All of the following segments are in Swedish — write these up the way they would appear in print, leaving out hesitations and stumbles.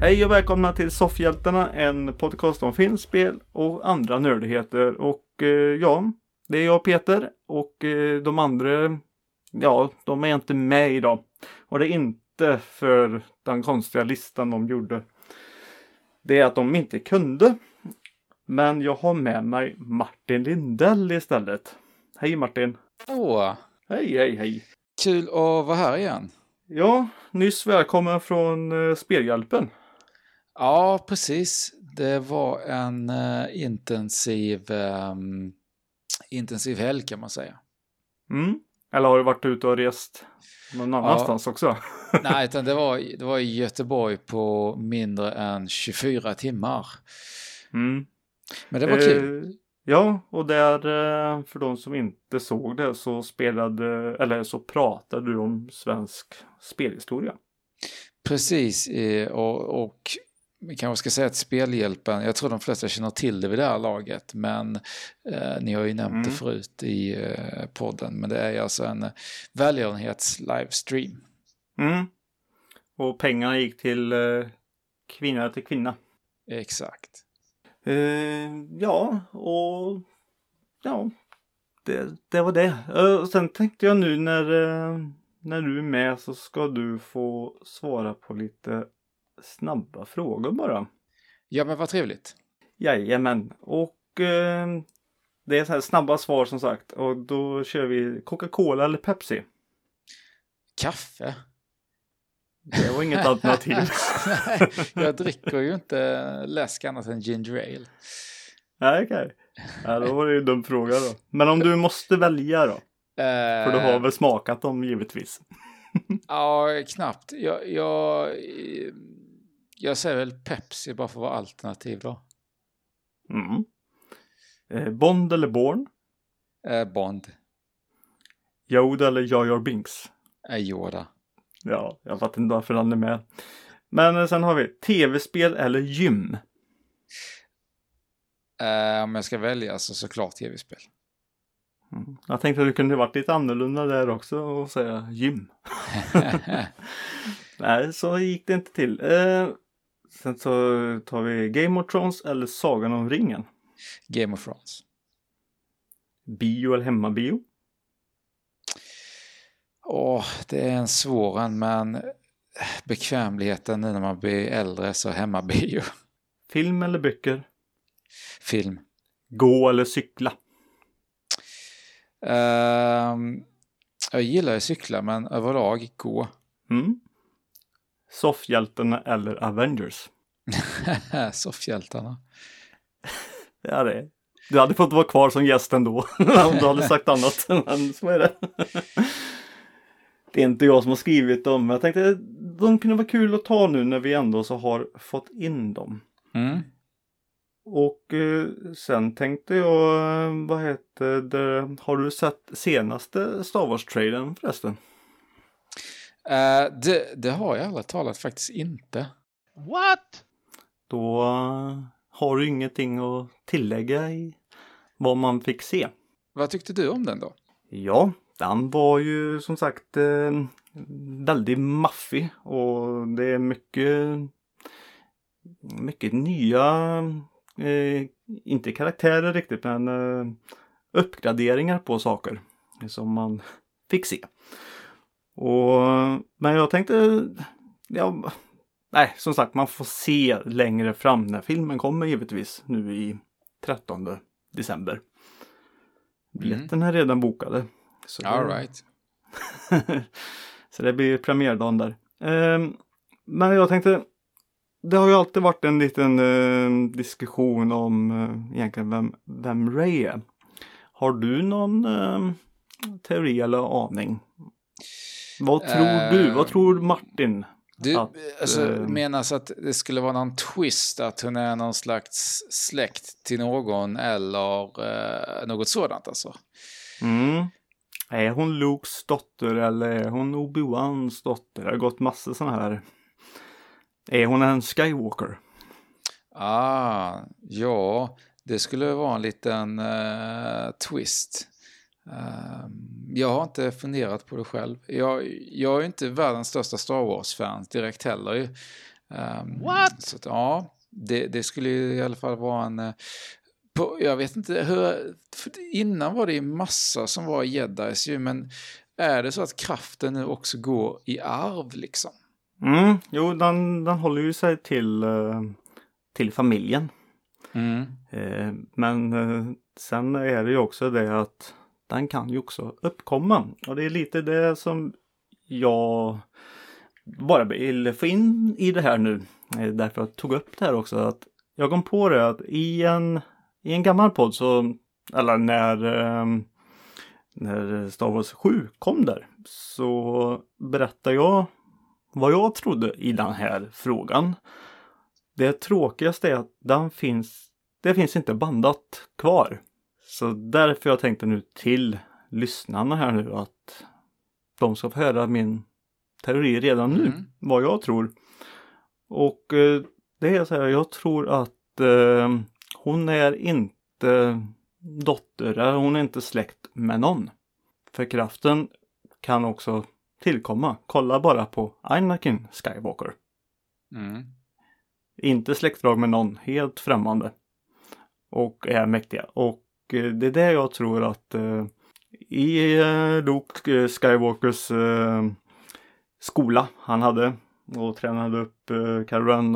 Hej och välkomna till Soffhjältarna, en podcast om filmspel och andra nördigheter. Och ja, det är jag Peter och de andra, ja, de är inte med idag. Och det är inte för den konstiga listan de gjorde. Det är att de inte kunde. Men jag har med mig Martin Lindell istället. Hej Martin! Åh, Hej! kul att vara här igen. Ja, nyss välkommen från Spelhjälpen. Ja, precis. Det var en intensiv helg kan man säga. Mm. Eller har du varit ute och rest någon annanstans också? Nej, utan det var i Göteborg på mindre än 24 timmar. Mm. Men det var kul. Ja, och där för de som inte såg det så pratade du om svensk spelhistoria. Precis, och vi kanske ska säga att Spelhjälpen, jag tror de flesta känner till det vid det här laget, men ni har ju nämnt det förut i podden, men det är alltså en välgörenhets-livestream. Mm. Och pengarna gick till kvinna till kvinna. Exakt. Ja, det var det. Sen tänkte jag nu när du är med så ska du få svara på lite snabba frågor bara. Ja, men vad trevligt. Jajamän. Och det är så här snabba svar som sagt. Och då kör vi Coca-Cola eller Pepsi. Kaffe? Det var inget alternativ. Nej, jag dricker ju inte läsk annat än ginger ale. Nej, okej. Ja, då var det ju en dum fråga då. Men om du måste välja då? För du har väl smakat dem givetvis. Ja, knappt. Jag säger väl Pepsi bara för att vara alternativ då. Bond eller Bourne? Bond. Yoda eller Jar Jar Binks? Yoda. Ja, jag fattar inte varför han är med. Men sen har vi tv-spel eller gym? Om jag ska välja så såklart tv-spel. Jag tänkte att du kunde varit lite annorlunda där också och säga gym. Nej, så gick det inte till. Sen så tar vi Game of Thrones eller Sagan om ringen. Game of Thrones. Bio eller hemmabio? Det är en svår en, men bekvämligheten nu när man blir äldre så hemmabio. Film eller böcker? Film. Gå eller cykla? Jag gillar att cykla, men överlag gå. Soffhjältarna eller Avengers? Soffhjältarna. Ja, det är. Du hade fått vara kvar som gäst ändå om du hade sagt annat. Men så är det. Det är inte jag som har skrivit dem. Men jag tänkte de kunde vara kul att ta nu när vi ändå så har fått in dem. Och sen tänkte jag, har du sett senaste Star Wars-trailern förresten? Det har jag alla talat faktiskt inte. What? Då har du ingenting att tillägga i vad man fick se. Vad tyckte du om den då? Ja, den var ju som sagt väldigt maffig och det är mycket nya, inte karaktärer riktigt, men uppgraderingar på saker som man fick se. Men jag tänkte, som sagt, man får se längre fram när filmen kommer givetvis nu i 13 december. Biljetten är redan bokade. All right. Så det blir premiärdagen där. Men jag tänkte, det har ju alltid varit en liten diskussion om egentligen vem Rey är. Har du någon teori eller aning? Vad tror du? Vad tror Martin? Menas att det skulle vara någon twist, att hon är någon slags släkt till någon eller något sådant alltså? Är hon Lukes dotter eller är hon Obi-Wans dotter? Det har gått massor sådana här. Är hon en Skywalker? Ja, det skulle vara en liten twist. Jag har inte funderat på det själv. Jag är inte världens största Star Wars-fan direkt heller. What? Så att, ja, det skulle ju i alla fall vara en... jag vet inte, innan var det ju massa som var jedis ju, men är det så att kraften nu också går i arv liksom? Jo, den håller ju sig till familjen. Men sen är det ju också det att den kan ju också uppkomma. Och det är lite det som jag bara vill få in i det här nu. Därför jag tog upp det här också. Att jag kom på det att i en gammal podd så, eller när Star Wars 7 kom där, så berättade jag vad jag trodde i den här frågan. Det tråkigaste är att det finns inte bandat kvar. Så därför jag tänkte nu till lyssnarna här nu att de ska få höra min teori redan nu. Vad jag tror. Och det är så här, jag tror att hon är inte dotter, hon är inte släkt med någon. För kraften kan också tillkomma. Kolla bara på Anakin Skywalker. Inte släktdrag med någon, helt främmande. Och är mäktiga. Och det är det jag tror att i Luke Skywalkers skola han hade och tränade upp Kylo Ren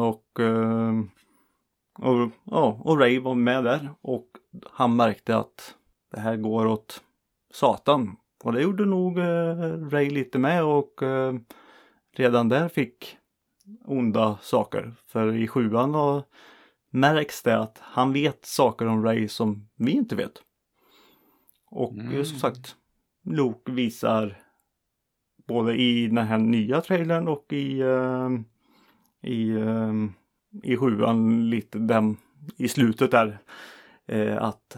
och Rey var med där. Och han märkte att det här går åt Satan. Och det gjorde nog Rey lite med och redan där fick onda saker. För i 7:an märks det att han vet saker om Rey som vi inte vet. Och som sagt, Luke visar både i den här nya trailern och i 7:an lite dem i slutet där att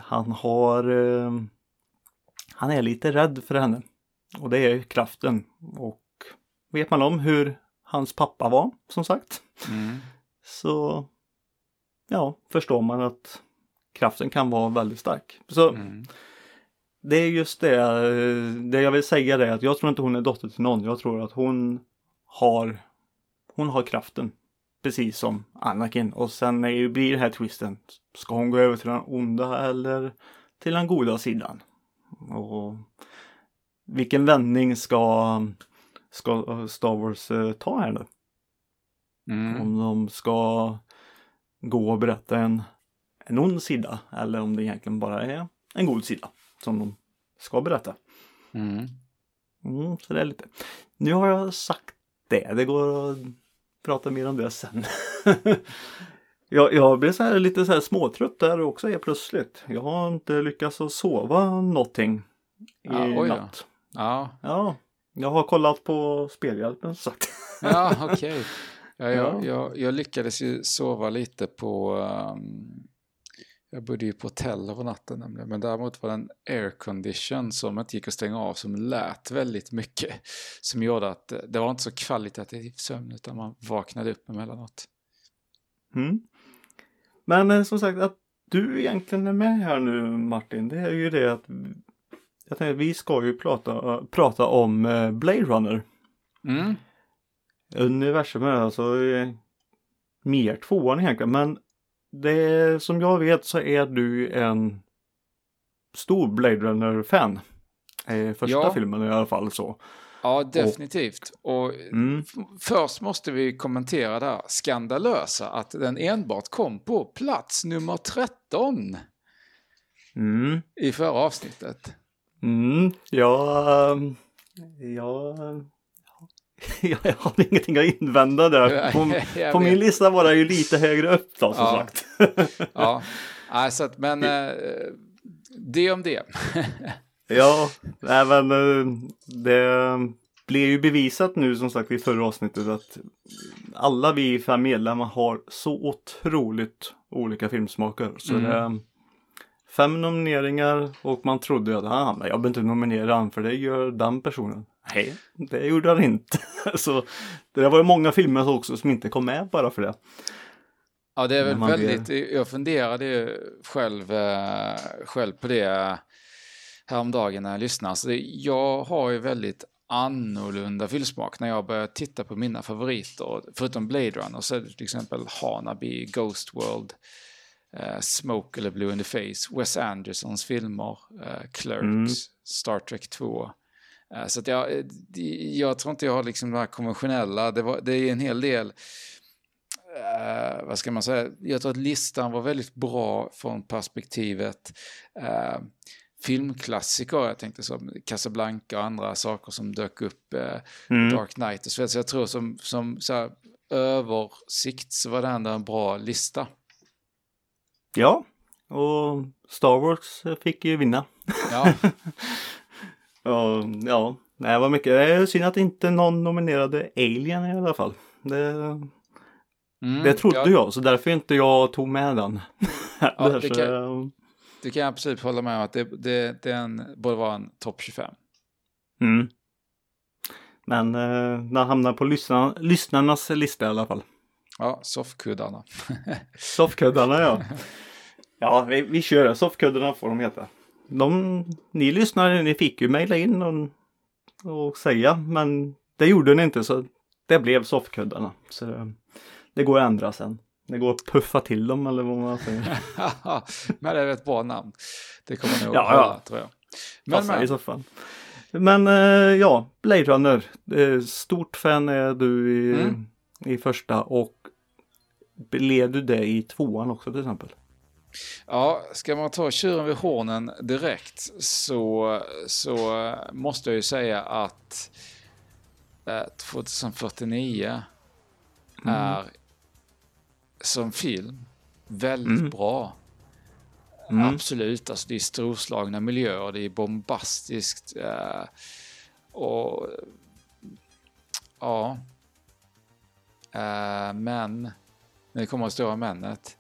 han är lite rädd för henne. Och det är kraften. Och vet man om hur hans pappa var, som sagt. Så ja, förstår man att kraften kan vara väldigt stark. Så det är just det jag vill säga det, att jag tror inte hon är dotter till någon. Jag tror att hon har kraften. Precis som Anakin. Och sen blir det här twisten. Ska hon gå över till den onda eller till den goda sidan? Och vilken vändning ska Star Wars ta här nu? Om de ska gå och berätta en ond sida. Eller om det egentligen bara är en god sida som de ska berätta. Så det är lite. Nu har jag sagt det. Det går att prata mer om det sen. Jag blir lite så här småtrött där också plötsligt. Jag har inte lyckats att sova någonting i natt. Ja. Jag har kollat på Spelhjälpen så sagt. Ja, okej. Jag lyckades ju sova lite på... jag bodde ju på hotell över natten nämligen. Men däremot var det en aircondition som inte gick att stänga av, som lät väldigt mycket. Som gjorde att det var inte så kvalitativ sömn, utan man vaknade upp emellanåt. Men som sagt, att du egentligen är med här nu, Martin, det är ju det att jag tänkte, vi ska ju prata om Blade Runner. Universumet, alltså mer 2:an egentligen. Men det som jag vet så är du en stor Blade Runner-fan. Första filmen i alla fall så. Ja, definitivt. Och först måste vi kommentera det här skandalösa att den enbart kom på plats nummer 13 i förra avsnittet. Jag har ingenting att invända där. På min lista var det ju lite högre upp då, som sagt. Ja, alltså, men det om det. Ja, även det blev ju bevisat nu som sagt i förra avsnittet att alla vi 5 medlemmar har så otroligt olika filmsmaker. Så det är 5 nomineringar och man trodde att jag behöver inte nominera han för det gör den personen. Nej, det gjorde han inte. Så det var ju många filmer också som inte kom med bara för det. Ja, det är väl väldigt... Jag funderade ju själv på det häromdagen när jag lyssnade. Så jag har ju väldigt annorlunda filmsmak när jag började titta på mina favoriter. Förutom Blade Runner så är det till exempel Hanabi, Ghost World, Smoke eller Blue in the Face, Wes Andersons filmer, Clerks, Star Trek 2. Så att jag tror inte jag har liksom de här konventionella. Det är en hel del, vad ska man säga, jag tror att listan var väldigt bra från perspektivet filmklassiker. Jag tänkte som Casablanca och andra saker som dök upp, Dark Knight och så vidare. Så jag tror som så här, översikt så var det ändå en bra lista. Ja, och Star Wars fick ju vinna. Ja. Ja, det var mycket. Det är synd att inte någon nominerade Alien i alla fall. Det trodde jag, så därför inte jag tog med den. Ja, det kan jag absolut hålla med om att det borde vara en topp 25. Men den hamnar på lyssnarnas lista i alla fall. Ja, soffkuddarna. Soffkuddarna, ja. Ja, vi kör det. Soffkuddarna får de heta. Ni lyssnare, ni fick ju mejla in och säga, men det gjorde ni inte, så det blev soffkuddarna. Så det går att ändra sen. Det går att puffa till dem, eller vad man säger. Men det är ett bra namn. Det kommer nog ja, tror jag. Men i så fall. Men ja, Blade Runner. Stort fan är du i första, och blev du det i tvåan också till exempel? Ja, ska man ta tjuren vid hornen direkt så måste jag ju säga att 2049 är som film väldigt bra. Absolut, alltså det är storslagna miljöer, det är bombastiskt och ja, men det kommer att stora männet.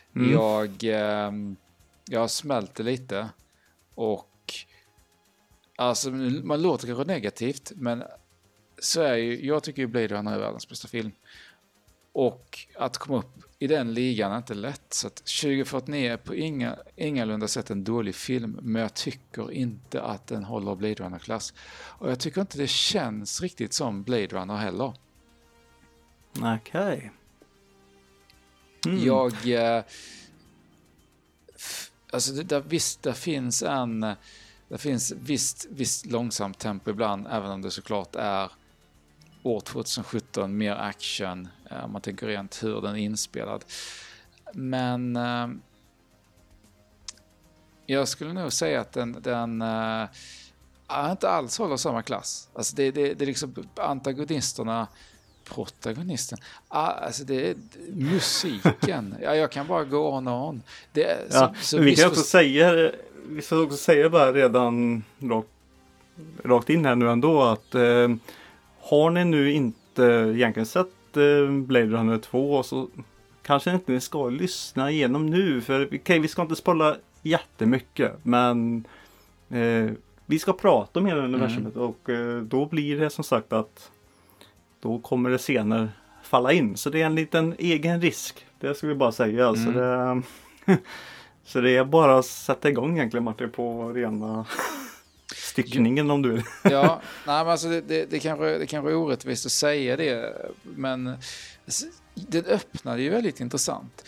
Jag smälter lite, och alltså man låter kanske negativt, men så är ju, jag tycker ju Blade Runner är världens bästa film, och att komma upp i den ligan är inte lätt. Så att 2049 är på ingalunda sett en dålig film, men jag tycker inte att den håller Blade Runner-klass, och jag tycker inte det känns riktigt som Blade Runner heller. Okej. Alltså där finns visst långsamt tempo ibland, även om det såklart är år 2017 mer action, om man tänker rent hur den är inspelad. Men jag skulle nog säga att den inte alls håller samma klass. Alltså det är liksom protagonisten. Alltså det är musiken. Ja, jag kan bara gå on och on. Vi kan också säga bara redan rakt in här nu ändå att har ni nu inte egentligen sett Blade Runner 2, så kanske inte ni ska lyssna igenom nu, för vi ska inte spoila jättemycket, men vi ska prata om hela universumet, och då blir det som sagt att då kommer det senare falla in. Så det är en liten egen risk. Det ska vi bara säga. Alltså så det är bara att sätta igång egentligen, Martin, på rena styckningen om du vill. Ja, nej, men alltså det kanske är orättvist att säga det, men det öppnade ju väldigt intressant.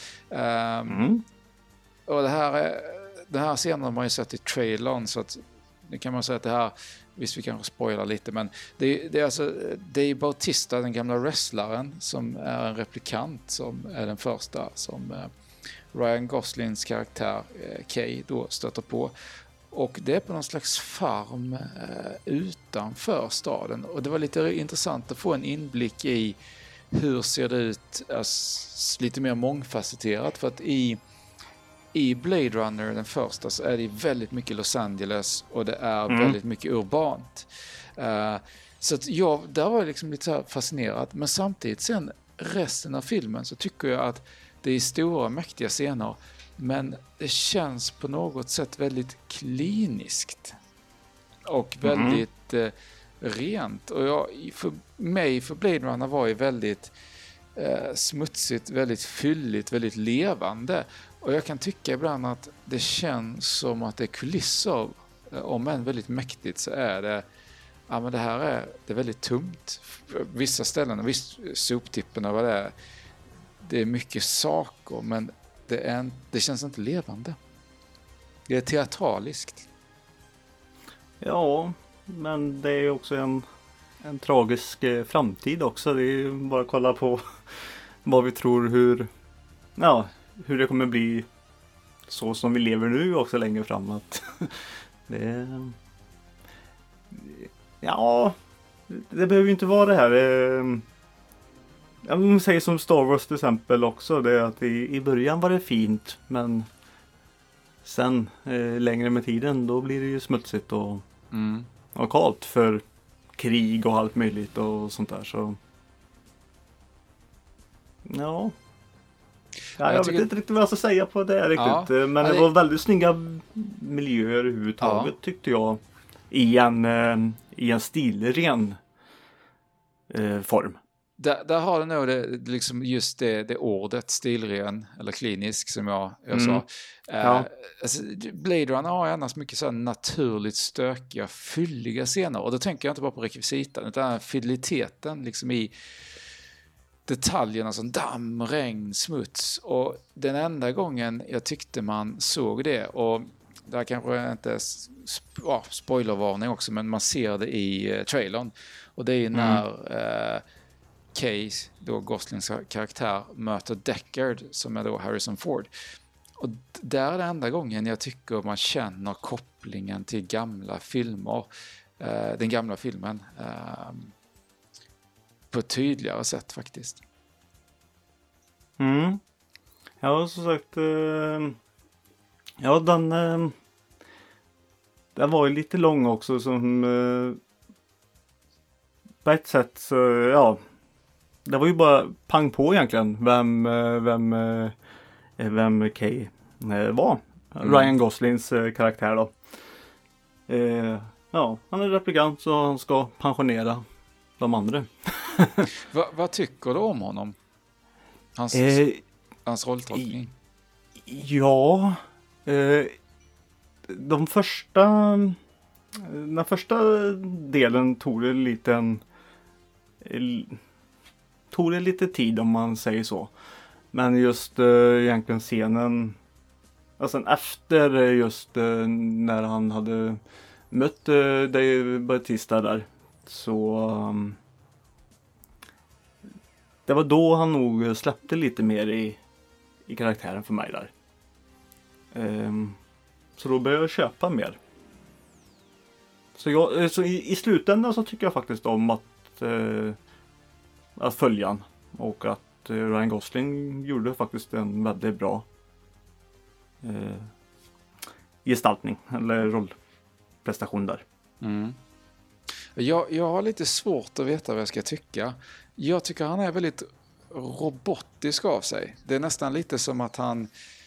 Och det här scenen har man ju sett i trailern, så att nu kan man säga att det här, visst vi kanske spoilar lite, men det är alltså Dave Bautista, den gamla wrestlaren, som är en replikant, som är den första som Ryan Goslings karaktär Kay då stöter på. Och det är på någon slags farm utanför staden. Och det var lite intressant att få en inblick i hur ser det ut, lite mer mångfacetterat. För att i Blade Runner, den första, så är det väldigt mycket Los Angeles, och det är väldigt mycket urbant. Så att där var jag liksom lite så här fascinerad. Men samtidigt sen resten av filmen så tycker jag att det är stora mäktiga scener, men det känns på något sätt väldigt kliniskt och väldigt rent. Och för Blade Runner var ju väldigt smutsigt, väldigt fylligt, väldigt levande. Och jag kan tycka ibland att det känns som att det är kulisser, om än väldigt mäktigt, så är det ja, men det här det är väldigt tungt. Vissa ställen, visst, soptippen och vad det är. Det är mycket saker, men det känns inte levande. Det är teatraliskt. Ja, men det är också en tragisk framtid också. Det är ju bara att kolla på vad vi tror hur det kommer bli så som vi lever nu också längre framåt. Det behöver ju inte vara det här. Jag säger som Star Wars till exempel också. Det är att i början var det fint, men sen längre med tiden då blir det ju smutsigt och kallt för krig och allt möjligt och sånt där. Så jag vet inte riktigt vad jag ska säga på det riktigt. Men det var väldigt snygga miljöer överhuvudtaget tyckte jag. I en stilren form. Där har du nog liksom just det ordet stilren eller klinisk som jag sa. Alltså, Blade Runner har annars mycket så här naturligt stökiga, fylliga scener. Och då tänker jag inte bara på rekvisitan utan fideliteten liksom i detaljerna som damm, regn, smuts. Och den enda gången jag tyckte man såg det, och där kanske inte spoilervarning också, men man ser det i trailern. Och det är när Case, då Goslings karaktär, möter Deckard som är då Harrison Ford. Och där är det enda gången jag tycker man känner kopplingen till gamla filmer, den gamla filmen, på ett tydligare sätt faktiskt. Ja, som sagt, den var ju lite lång också som på ett sätt så, det var ju bara pang på egentligen vem Kay var. Ryan Goslings karaktär då. Han är replikant så han ska pensionera de andra. Vad tycker du om honom? Hans rolltolkning? Den första delen tog det lite tid om man säger så. Men just egentligen scenen, alltså efter just när han hade mött Dave Bautista där, så det var då han nog släppte lite mer i karaktären för mig där. Så då började jag köpa mer. Så i slutändan så tycker jag faktiskt om att följa han. Och att Ryan Gosling gjorde faktiskt en väldigt bra gestaltning eller rollprestation där. Jag har lite svårt att veta vad jag ska tycka. Jag tycker han är väldigt robotisk av sig. Det är nästan lite som att han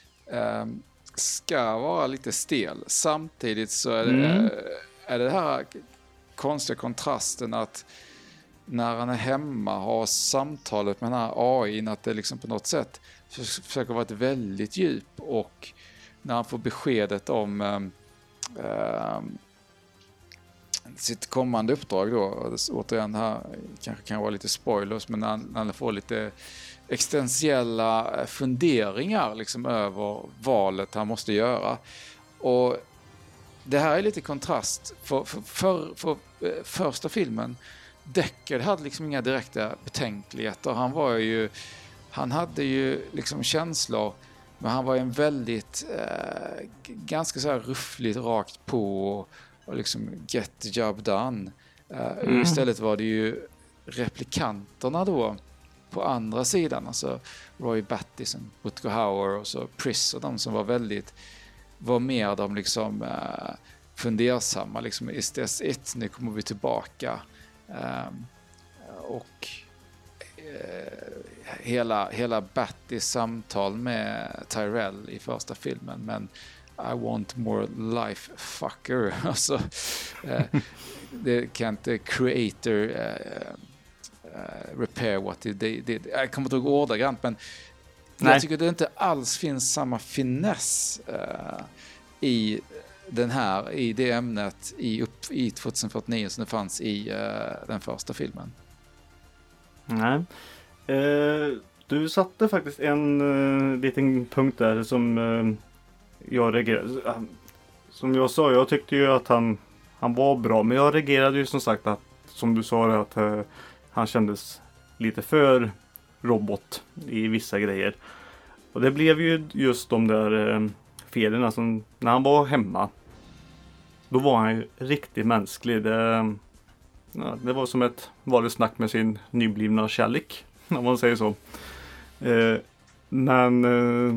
ska vara lite stel. Samtidigt så är det här konstiga kontrasten att när han är hemma har samtalet med den här AI:n, att det liksom på något sätt försöker vara ett väldigt djup, och när han får beskedet om sitt kommande uppdrag då, återigen här kanske kan vara lite spoilers, men när han får lite existentiella funderingar liksom över valet han måste göra. Och det här är lite kontrast för första filmen. Deckard hade liksom inga direkta betänkligheter. Han hade ju liksom känslor, men han var en väldigt ganska så här ruffligt rakt på och liksom get the job done. Istället var det ju replikanterna då på andra sidan, alltså Roy Batty, Rutger Hauer och så Pris och de som var mer de liksom fundersamma liksom, is this it? Nu kommer vi tillbaka. Och hela Battys samtal med Tyrell i första filmen, men I want more life fucker. Alltså, det kan inte creator repair what they did. Jag kommer inte ihåg ordagrant, men jag tycker det inte alls finns samma finess i den här i det ämnet i 2049 som det fanns i den första filmen. Nej. Du satte faktiskt en liten punkt där som jag reagerade. Som jag sa, jag tyckte ju att han var bra. Men jag reagerade ju som sagt att, som du sa, att han kändes lite för robot i vissa grejer. Och det blev ju just de där felen som när han var hemma. Då var han ju riktigt mänsklig. Det var som ett vanligt snack med sin nyblivna kärlek, om man säger så. Men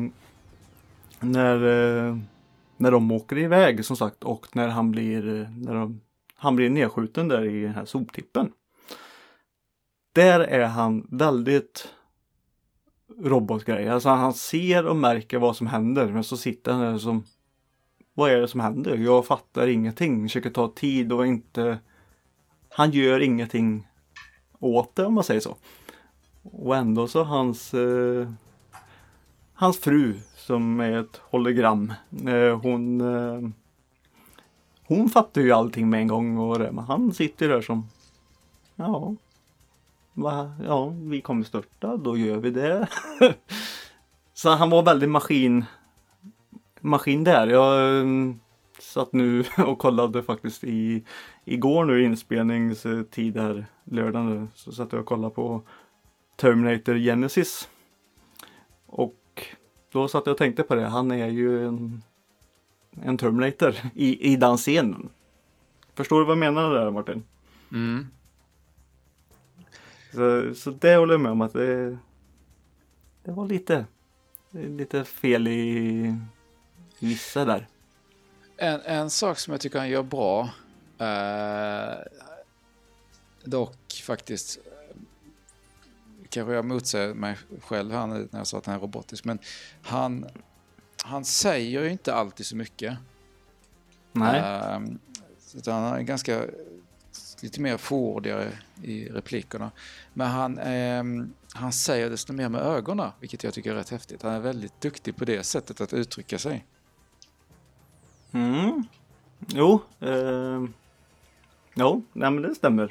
när de åker iväg som sagt och när han blir nedskjuten där i den här soptippen. Där är han väldigt robotgrej. Alltså han ser och märker vad som händer, men så sitter han där som, vad är det som händer? Jag fattar ingenting. Försöker ta tid och inte, han gör ingenting åt det, om man säger så. Och ändå så hans fru som är ett hologram, hon fattar ju allting med en gång och men han sitter där som vi kommer störta, då gör vi det. Så han var väldigt maskin där. Jag satt nu och kollade faktiskt igår nu inspelningstid här lördagen, så satt jag och kollade på Terminator Genesis. Och då satt jag och tänkte på det. Han är ju en Terminator i den scenen. Förstår du vad jag menar där, Martin? Mm. Så det håller jag med om att det var lite fel i vissa där. En sak som jag tycker han gör bra, dock faktiskt kanske jag motsäger mig själv här när jag sa att han är robotisk, men han säger ju inte alltid så mycket. Nej. Så han är ganska lite mer fåordigare i replikerna. Men han säger desto mer med ögonen, vilket jag tycker är rätt häftigt. Han är väldigt duktig på det sättet att uttrycka sig. Mm. Jo, nej, men det stämmer.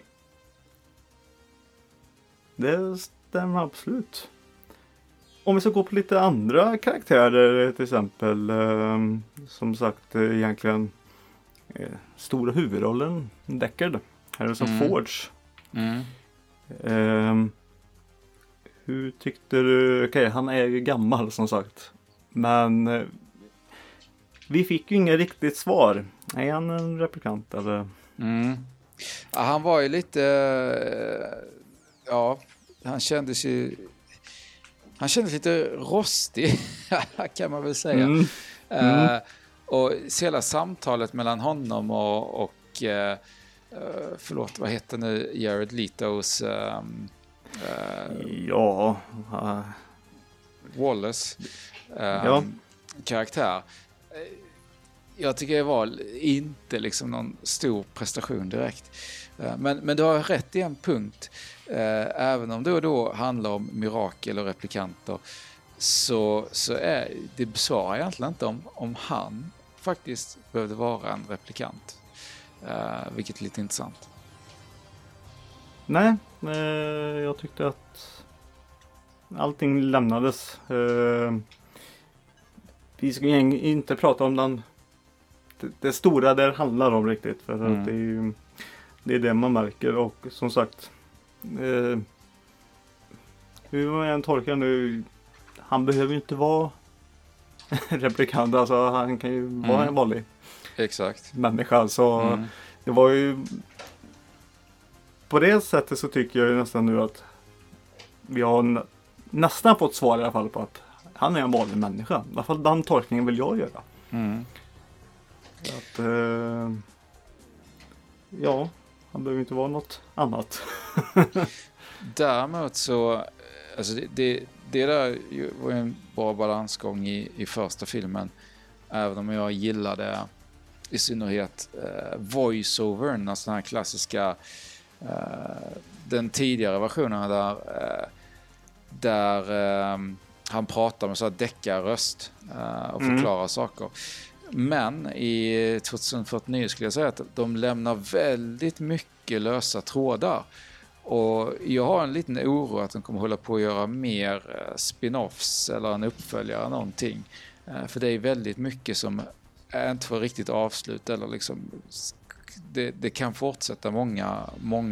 Det stämmer absolut. Om vi ska gå på lite andra karaktärer, till exempel som sagt egentligen stora huvudrollen Deckard, Harrison Ford. Hur tyckte du? Okej, han är ju gammal som sagt, men vi fick ju inget riktigt svar. Är han en replikant eller? Ja, han var ju lite han kändes lite rostig kan man väl säga. Och hela samtalet mellan honom och förlåt, vad heter nu Jared Letos Wallace karaktär. Jag tycker det var inte liksom någon stor prestation direkt. Men du har rätt i en punkt. Även om det då handlar om mirakel och replikanter, så är det besvarar egentligen inte om han faktiskt behövde vara en replikant. Vilket är lite intressant. Nej, jag tyckte att allting lämnades. Vi ska inte prata om det stora det handlar om riktigt. För att det är det man märker. Och som sagt, hur man än tolkar nu, han behöver ju inte vara replikant. Alltså han kan ju vara en vanlig människa. Så det var ju på det sättet, så tycker jag ju nästan nu att vi har nästan fått svar i alla fall på att han är en vanlig människa. I alla fall den tolkningen vill jag göra. Att, han behöver inte vara något annat. Däremot så, alltså det där var en bra balansgång i första filmen. Även om jag gillade i synnerhet voiceovern, alltså den här klassiska den tidigare versionen där han pratar med så här deckarröst och förklarar saker. Men i 2049 skulle jag säga att de lämnar väldigt mycket lösa trådar. Och jag har en liten oro att de kommer hålla på att göra mer spin-offs eller en uppföljare någonting. För det är väldigt mycket som inte får riktigt avslut eller liksom det kan fortsätta många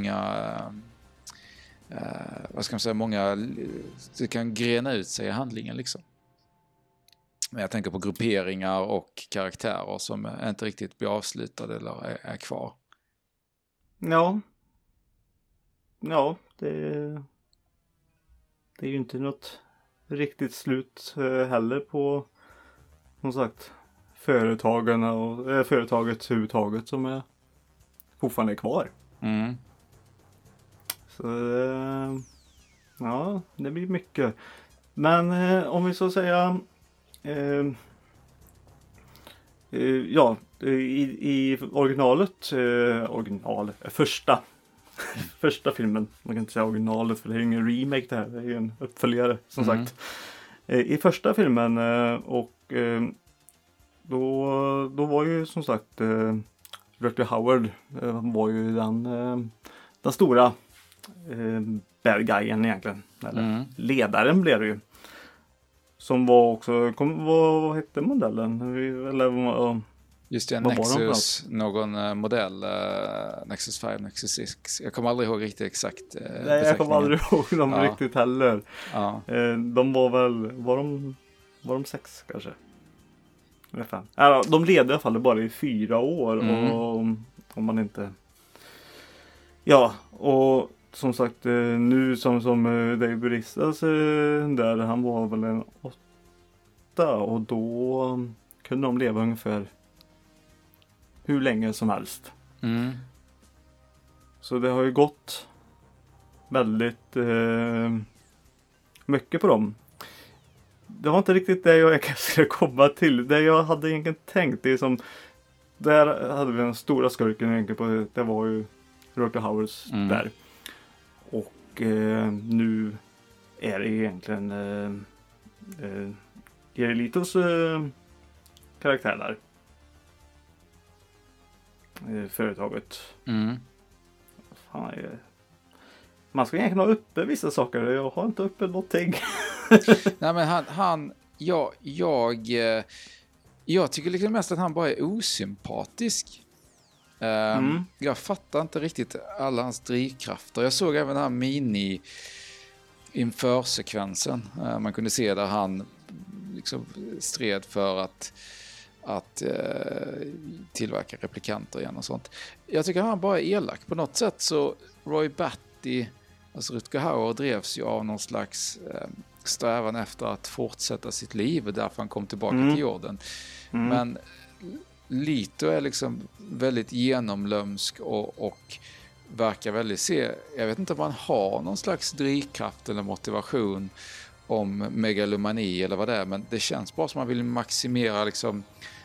vad ska man säga, det kan grena ut sig i handlingen liksom. Men jag tänker på grupperingar och karaktärer som inte riktigt blir avslutade eller är kvar. Ja, det är ju inte något riktigt slut heller på, som sagt, företagen och företaget överhuvudtaget som är fortfarande är kvar. Mm. Så ja, det blir mycket. Men om vi så säga i originalet första filmen, man kan inte säga originalet för det är ingen remake det här, det är ju en uppföljare som sagt. I första filmen då var ju som sagt Rutger Hauer var ju den stora bad guyen egentligen, eller ledaren blev det ju. Som var också, vad hette modellen? Eller just det, Nexus, någon modell, Nexus 5, Nexus 6. Jag kommer aldrig ihåg riktigt exakt. Nej, jag kommer aldrig ihåg dem riktigt heller. Ja. De var väl, var de 6 kanske? De ledde i alla fall bara i 4 år. Och om man inte... Ja, och som sagt nu som Dave Baristas där, han var väl en 8 och då kunde de leva ungefär hur länge som helst. Så det har ju gått väldigt mycket på dem. Det var inte riktigt det jag skulle komma till. Det jag hade egentligen tänkt, det är som där hade vi den stora skurken egentligen på, det var ju Rutger Hauers där. Och nu är det egentligen Jared Letos karaktär där. Företaget. Fan, man ska egentligen ha uppe vissa saker. Jag har inte uppe någonting. Nej, men jag tycker liksom mest att han bara är osympatisk. Jag fattar inte riktigt alla hans drivkrafter. Jag såg även den här införsekvensen. Man kunde se där han liksom stred för att tillverka replikanter igen och sånt. Jag tycker han bara är elak. På något sätt så Roy Batty, alltså Rutger Hauer, drevs ju av någon slags strävan efter att fortsätta sitt liv och därför han kom tillbaka till jorden. Men Leto är liksom väldigt genomlömsk och verkar väldigt jag vet inte om han har någon slags drivkraft eller motivation om megalomani eller vad det är, men det känns bara som att man vill maximera liksom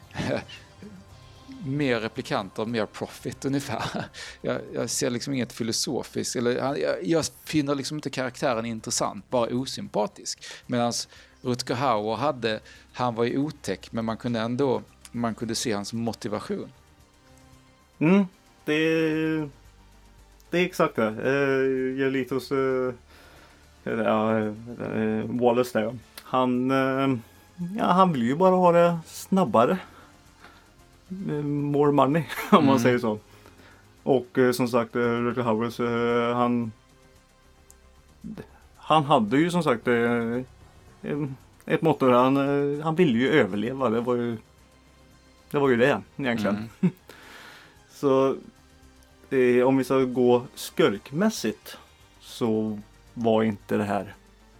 mer replikanter, mer profit ungefär. Jag ser liksom inget filosofiskt, eller jag finner liksom inte karaktären intressant, bara osympatisk. Medan Rutger Hauer han var ju otäck, men man kunde se hans motivation. Det är exakt det. Jelitos Wallace där. Han vill ju bara ha det snabbare. More money, om man säger så. Och som sagt, Rutger Hauer, han hade ju som sagt ett motto. Han ville ju överleva. Det var ju det egentligen. Så om vi ska gå skurkmässigt så var inte det här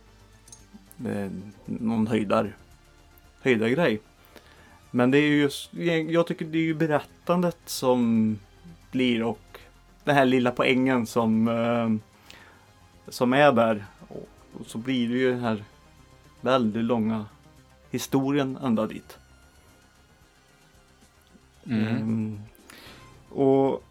någon höjdargrej. Men det är ju jag tycker det är ju berättandet som blir och den här lilla poängen som är där. Och så blir det ju den här väldigt långa historien ända dit. Och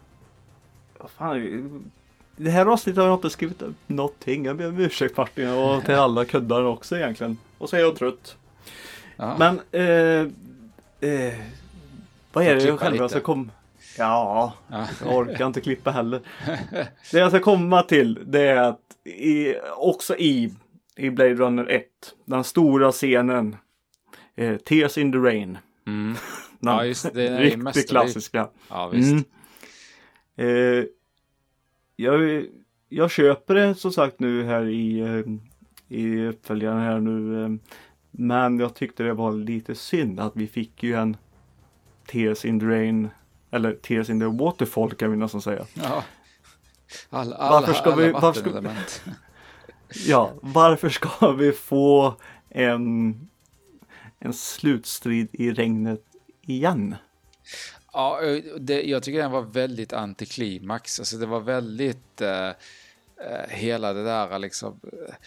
fan, det här avsnittet har jag inte skrivit upp någonting. Jag ber om ursäkt Martin och till alla kuddar också egentligen. Och så är jag trött. Aha. Men vad är det klippa jag själv lite. ska komma... Ja, Ja. jag orkar inte klippa heller. Det jag ska komma till, det är att också i Blade Runner 1, den stora scenen, Tears in the Rain. Mm. Ja, just det. Är riktigt klassiska. Ja, visst. Jag köper det som sagt nu här i uppföljaren här nu. Men jag tyckte det var lite synd att vi fick ju en Tears in the Rain, eller Tears in the Waterfall kan vi nästan säga. Ja. Varför ska vi få en slutstrid i regnet igen? Ja, jag tycker den var väldigt antiklimax. Alltså det var väldigt hela det där liksom.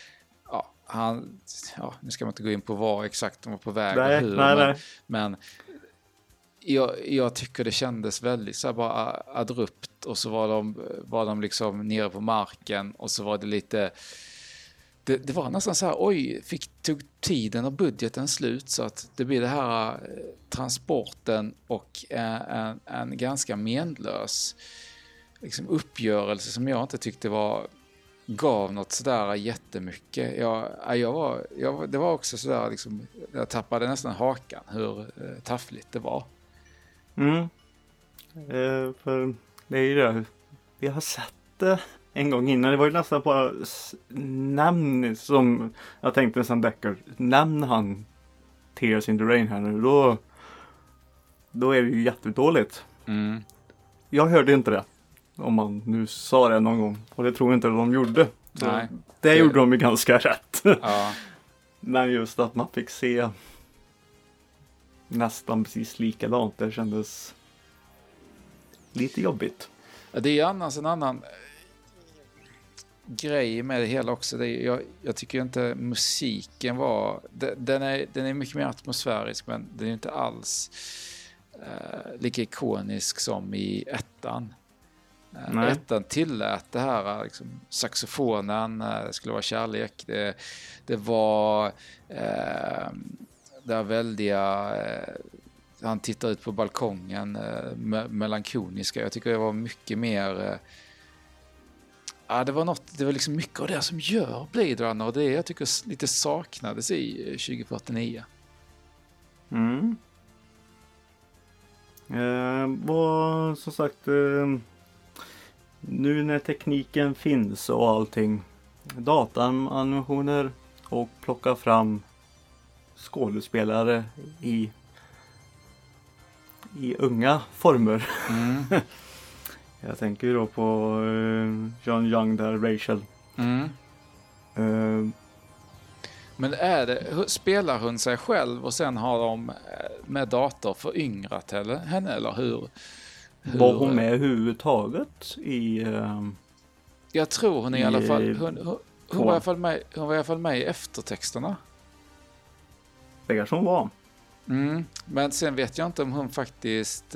Nu ska man inte gå in på vad exakt de var på väg och hur. Men jag tycker det kändes väldigt så här bara adrupt, och så var de liksom nere på marken, och så var det lite det var nästan så här, tog tiden och budgeten slut, så att det blir det här transporten och en ganska menlös liksom uppgörelse som jag inte tyckte gav något sådär jättemycket. Det var också sådär liksom, jag tappade nästan hakan hur taffligt det var. För det är ju det. Vi har sett det en gång innan. Det var ju nästan bara namn som jag tänkte nästan Deckard. Nämn han Tears in the Rain här nu. Då är det ju jättedåligt. Jag hörde inte det. Om man nu sa det någon gång. Och det tror jag inte att de gjorde. Nej, det gjorde de ju ganska rätt. Ja. Men just att man fick se nästan precis likadant. Det kändes lite jobbigt. Det är annars en annan grej med det hela också. Jag tycker inte musiken var... Den är mycket mer atmosfärisk, men den är inte alls lika ikonisk som i ettan. Ettan tillät det här liksom, saxofonen, det skulle vara kärlek. Det var där väldiga... han tittar ut på balkongen, melankoniska. Jag tycker det var mycket mer... det var liksom mycket av det som gör Blade Runner, och det jag tycker lite saknades i 2049. Som sagt, nu när tekniken finns och allting, dataanimationer och plocka fram skådespelare i unga former. Jag tänker ju då på John Young där, Rachel. Men spelar hon sig själv och sen har de med dator föryngrat henne, eller hur? Var hon med överhuvudtaget i... jag tror hon i alla fall... Hon var i alla fall med i eftertexterna. Det kanske hon var. Men sen vet jag inte om hon faktiskt...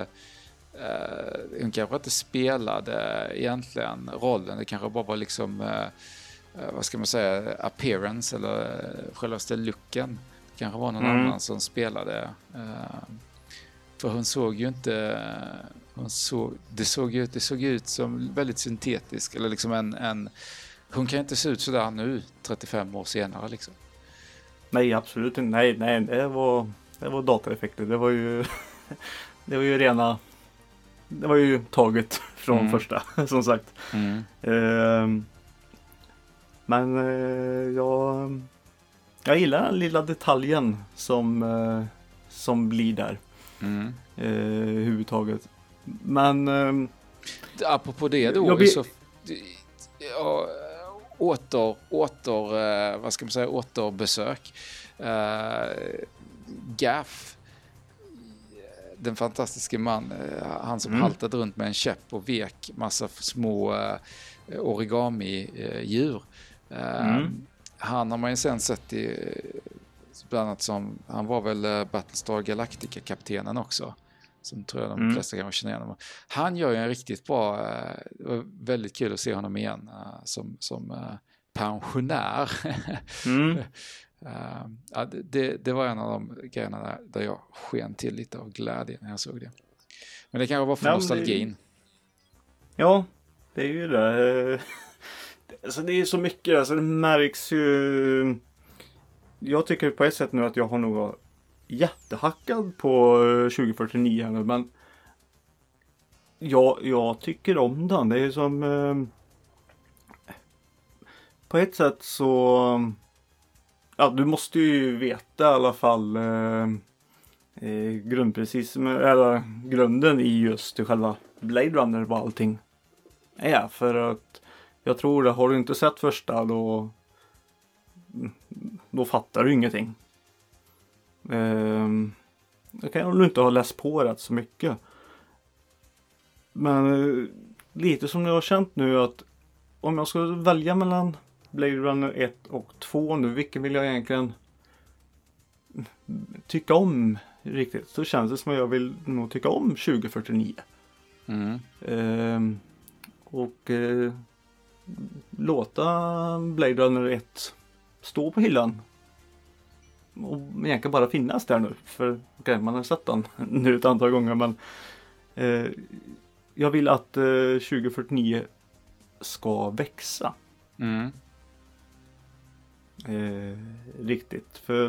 hon kanske inte spelade egentligen rollen. Det kanske bara var liksom... vad ska man säga? Appearance, eller självaste looken. Det kanske var någon annan som spelade. För hon såg ju inte... Det såg ut som väldigt syntetisk. Eller liksom hon kan inte se ut sådär nu, 35 år senare liksom. Nej, absolut inte. Nej, det var dataeffekter. Det var ju rena... Det var ju taget från första, som sagt. Men jag gillar den lilla detaljen som blir där. Huvudtaget. Men apropå det då, vad ska man säga, återbesök. Gaff, den fantastiska man, han som haltade runt med en käpp och vek massa små origami-djur. Han har man ju sen sett i bland annat som, han var väl Battlestar Galactica-kaptenen också, som tror jag de flesta kan känna igen. Han gör ju en riktigt bra, det var väldigt kul att se honom igen som pensionär. Ja, det var en av de grejerna där jag sken till lite av glädje när jag såg det. Men det kanske var för nostalgin. Ja, det är ju det. Alltså det är så mycket, alltså det märks ju. Jag tycker på ett sätt nu att jag har nog varit jättehackad på 2049 här, men jag tycker om den. Det är som på ett sätt så ja, du måste ju veta i alla fall grunden i just själva Blade Runner vad allting är. För att jag tror att har du inte sett första då fattar du ingenting. Det kan du inte ha läst på rätt så mycket. Men lite som jag har känt nu att om jag ska välja mellan Blade Runner 1 och 2 nu, vilken vill jag egentligen tycka om riktigt, så känns det som att jag vill nog tycka om 2049. Och låta Blade Runner 1 stå på hyllan och egentligen bara finnas där nu, för man har sett den nu ett antal gånger, men jag vill att 2049 ska växa. Riktigt, för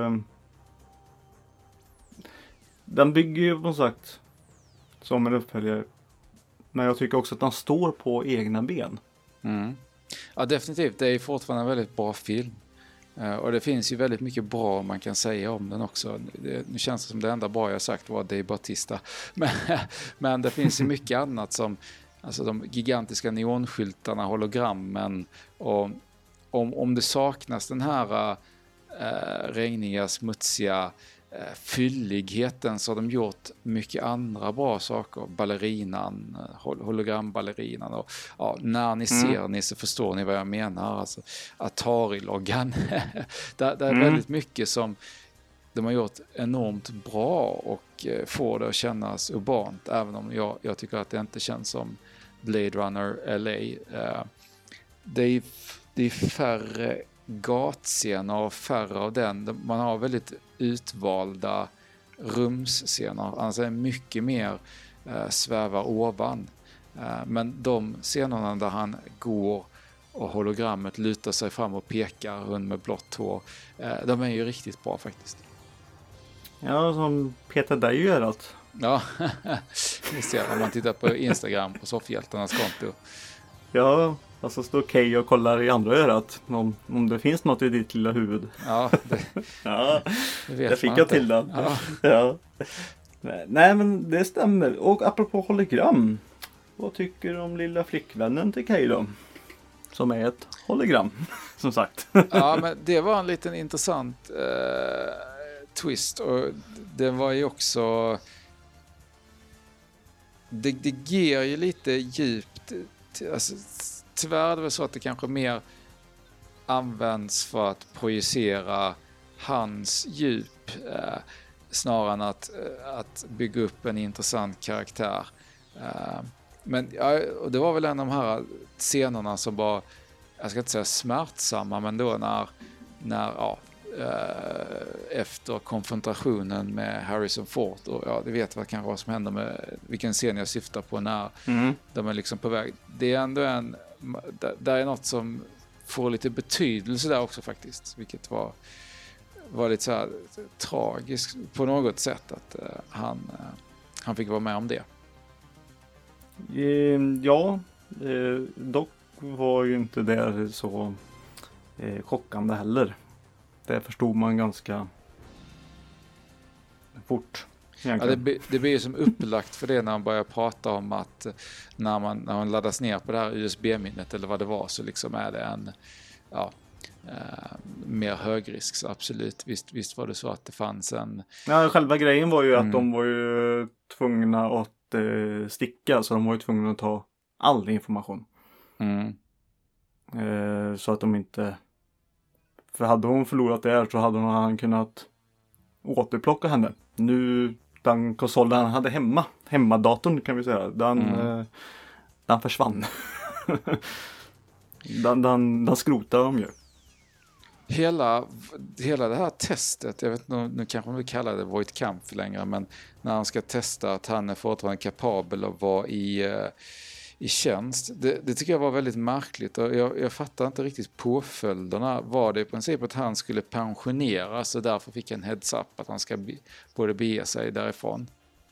den bygger ju som sagt som en uppföljare, men jag tycker också att den står på egna ben. Ja, definitivt, det är fortfarande en väldigt bra film. Och det finns ju väldigt mycket bra man kan säga om den också. Nu känns det som det enda bra jag sagt var Dave Bautista. Men det finns ju mycket annat som alltså de gigantiska neonskyltarna, hologrammen, och om det saknas den här regniga, smutsiga fylligheten, så har de gjort mycket andra bra saker. Ballerinan, hologramballerinan, och ja, när ni ser ni så förstår ni vad jag menar. Alltså Atari-loggan. det är väldigt mycket som de har gjort enormt bra och får det att kännas urbant, även om jag tycker att det inte känns som Blade Runner LA. Det är färre gatscener och färre av den. Man har väldigt utvalda rumsscener. Alltså är mycket mer svävar ovan. Men de scenerna där han går och hologrammet lutar sig fram och pekar hon med blått hår, de är ju riktigt bra faktiskt. Ja, som Peter Daje gör allt. Ja, ni ser om man tittar på Instagram på Soffhjältarnas konto. Ja, alltså står Kay och kollar i andra örat om det finns något i ditt lilla huvud. Ja, det fick jag till den. Ja. Nej, men det stämmer. Och apropå hologram, vad tycker du om lilla flickvännen till Kay då? Som är ett hologram, som sagt. Ja, men det var en liten intressant twist, och det var ju också det ger ju lite djupt, alltså, tyvärr är det väl så att det kanske mer används för att projicera hans djup snarare än att bygga upp en intressant karaktär. Men ja, och det var väl en av de här scenerna som var, jag ska inte säga smärtsamma, men då när efter konfrontationen med Harrison Ford, och ja, det vet jag kanske vad som händer med vilken scen jag syftar på när de är liksom på väg. Det är ändå där är något som får lite betydelse där också faktiskt, vilket var lite så här tragiskt på något sätt att han fick vara med om det. Ja, dock var ju inte det så chockande heller. Det förstod man ganska fort. Ja, det blir ju som upplagt för det när man börjar prata om att när man laddas ner på det här USB-minnet eller vad det var, så liksom är det en mer högrisk, så absolut. Visst var det så att det fanns en... Ja, själva grejen var ju att de var ju tvungna att sticka, så de var ju tvungna att ta all information. Så att de inte... För hade hon förlorat det här så hade han kunnat återplocka henne. Nu, den konsolen han hade hemmadatorn kan vi säga, den försvann. den skrotade de ju. Hela det här testet, jag vet inte, nu kanske man vill kalla det Voight-Kampff längre, men när han ska testa att han är fortfarande kapabel att vara i tjänst. Det tycker jag var väldigt märkligt, och jag fattar inte riktigt påföljderna. Var det i princip att han skulle pensioneras och därför fick en heads up att han ska borde bege sig därifrån?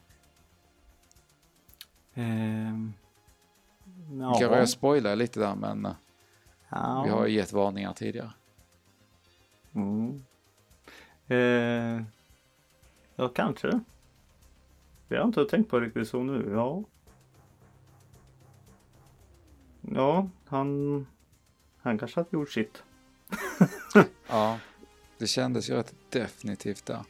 Ja. Kanske jag spoilar lite där, men Ja. vi har ju gett varningar tidigare. Ja, kanske. Jag har inte tänkt på riktigt så nu. Ja, han kanske hade gjort sitt. Ja, det kändes ju rätt definitivt där.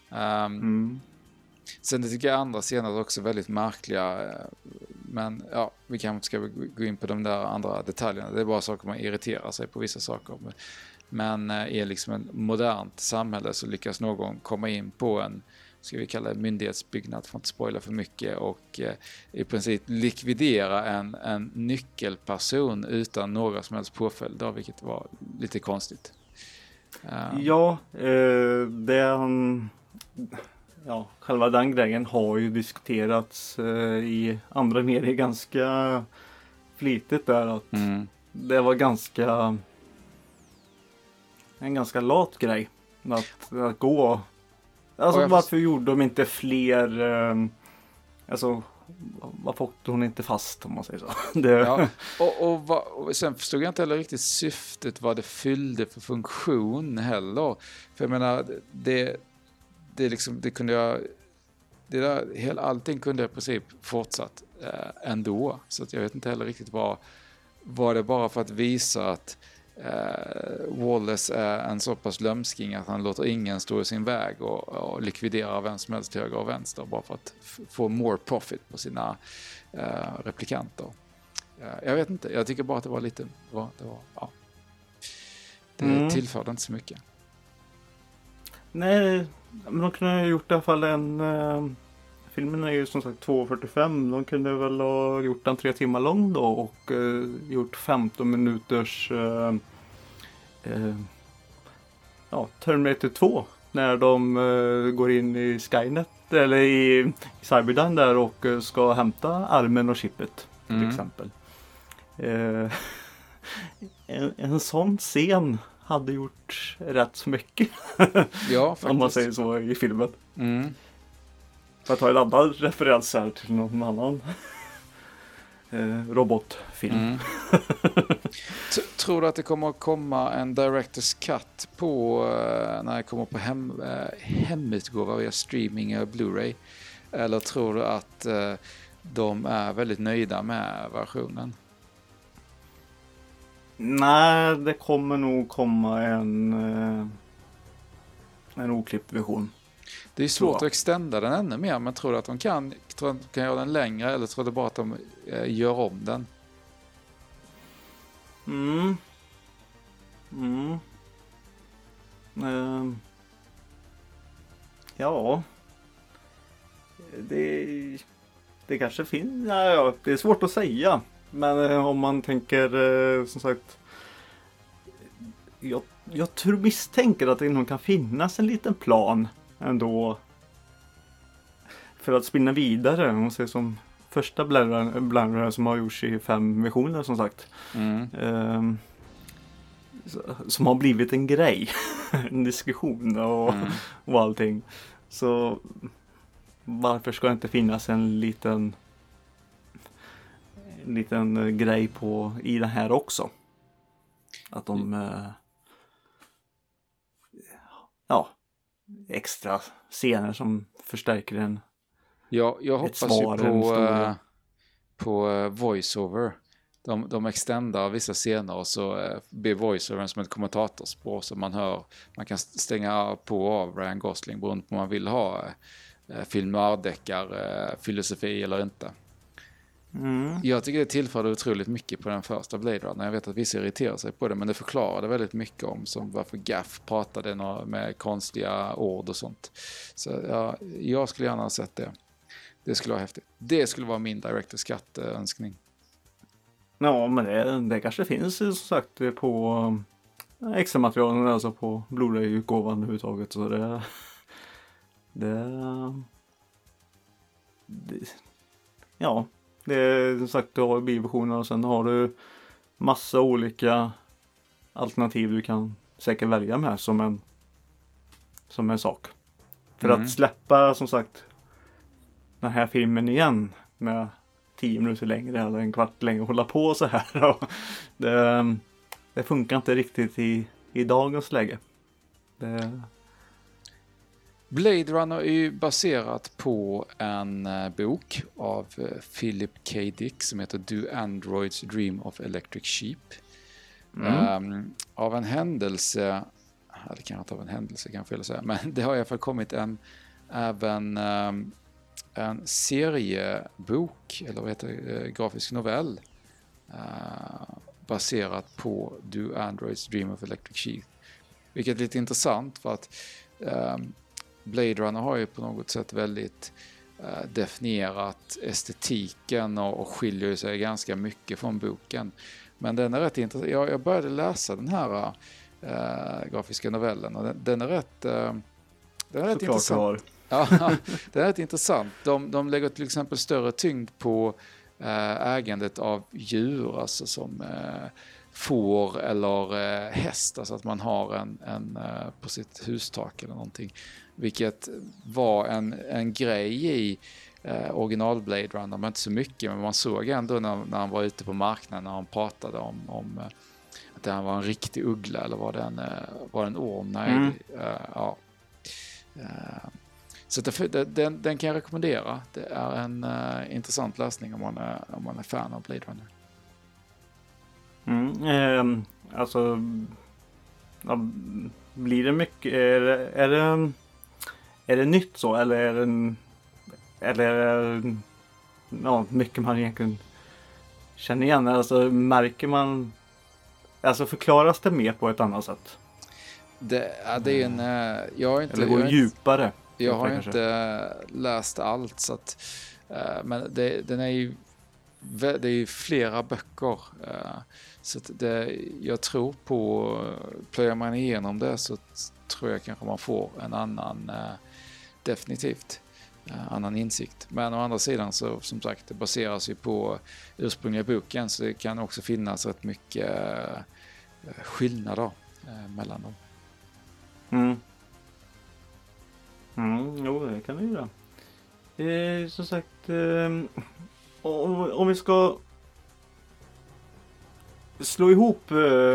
Sen det tycker jag andra scener också väldigt märkliga. Men ja, vi kanske inte ska gå in på de där andra detaljerna. Det är bara saker man irriterar sig på vissa saker. Men i liksom ett modernt samhälle så lyckas någon komma in på en, ska vi kalla det, myndighetsbyggnad, får inte spoila för mycket, och i princip likvidera en nyckelperson utan några som helst påföljder, vilket var lite konstigt. Ja, själva den grejen har ju diskuterats i andra medier ganska flitigt där, att det var en ganska lat grej att gå. Alltså varför gjorde de inte fler, varför åkte hon inte fast, om man säger så? Ja, och sen förstod jag inte heller riktigt syftet, vad det fyllde för funktion heller. För jag menar, allting kunde i princip fortsatt ändå. Så att jag vet inte heller riktigt var det bara för att visa att Wallace är en så pass lömsking att han låter ingen stå i sin väg och likvidera vem som helst till höger och vänster bara för att få more profit på sina replikanter. Jag vet inte, jag tycker bara att det var lite det tillförde inte så mycket. Nej, men de kunde ha gjort i alla fall filmen är ju som sagt 2:45. De kunde väl ha gjort den 3 timmar lång då och gjort 15 minuters Terminator 2 när de går in i Skynet eller i Cyberdyne där och ska hämta armen och chippet till exempel. En sån scen hade gjort rätt så mycket. Ja, faktiskt. Om man säger så i filmen. För att ta en annan referens här till någon annan robotfilm. Tror du att det kommer att komma en Director's Cut när det kommer på hemutgåva via streaming och Blu-ray? Eller tror du att de är väldigt nöjda med versionen? Nej, det kommer nog komma en oklippt version. Det är svårt att extenda den ännu mer, men tror du att de kan göra den längre, eller tror du bara att de gör om den? Ja. Det kanske finns. Ja, det är svårt att säga. Men om man tänker som sagt, jag misstänker att det nog kan finnas en liten plan ändå för att spinna vidare. Man ser som första bländare som har gjorts i 5 versioner som sagt. Som har blivit en grej. En diskussion och allting. Så varför ska det inte finnas en liten grej i den här också? Att de extra scener som förstärker den. Jag hoppas ju på voiceover. De extendar vissa scener och så blir voiceovern som ett kommentatorspår, så man kan stänga på av Ryan Gosling beroende på om man vill ha film noir-deckar filosofi eller inte. Jag tycker det tillförde otroligt mycket på den första Blade Runner. Jag vet att vissa irriterar sig på det, men det förklarade väldigt mycket om som varför Gaff pratade med konstiga ord och sånt. Så jag skulle gärna ha sett det. Det skulle vara häftigt. Det skulle vara min Director's Cut-önskning. Ja, men det kanske finns som sagt på extra materialen alltså på Blu-ray-utgåvan överhuvudtaget. Så ja, det är som sagt, du har bioversionen och sen har du massa olika alternativ du kan säkert välja med som en sak. För att släppa som sagt den här filmen igen med 10 minuter längre eller en kvart längre och hålla på så här. Det funkar inte riktigt i dagens läge. Blade Runner är ju baserat på en bok av Philip K. Dick som heter Do Androids Dream of Electric Sheep. Av en händelse, det kan inte av en händelse kan jag fel säga, men det har i alla fall kommit även en seriebok, eller vad heter det, grafisk novell baserat på Do Androids Dream of Electric Sheep. Vilket är lite intressant för att Blade Runner har ju på något sätt väldigt definierat estetiken och skiljer sig ganska mycket från boken. Men den är rätt intressant. Jag började läsa den här grafiska novellen och den är rätt intressant. Ja, det är rätt intressant. De lägger till exempel större tyngd på ägandet av djur, alltså som får eller häst, alltså att man har en på sitt hustak eller någonting. Vilket var en grej i original Blade Runner, men inte så mycket, men man såg ändå när han var ute på marknaden, när han pratade om att det var en riktig uggla eller var en orm. Nej, ja. Så den kan jag rekommendera. Det är en intressant läsning om man är fan av Blade Runner. Alltså blir det mycket, är det nytt så eller är det mycket man egentligen känner igen? Alltså märker man, alltså förklaras det mer på ett annat sätt? Det är en eller går djupare. Jag har inte läst allt så att, men det är ju flera böcker så att jag tror på, plöjer man igenom det så tror jag kanske man får en annan definitivt annan insikt. Men å andra sidan så som sagt det baseras ju på ursprungliga boken så det kan också finnas rätt mycket skillnader mellan dem. Jo, det kan det göra. Som sagt, om vi ska slå ihop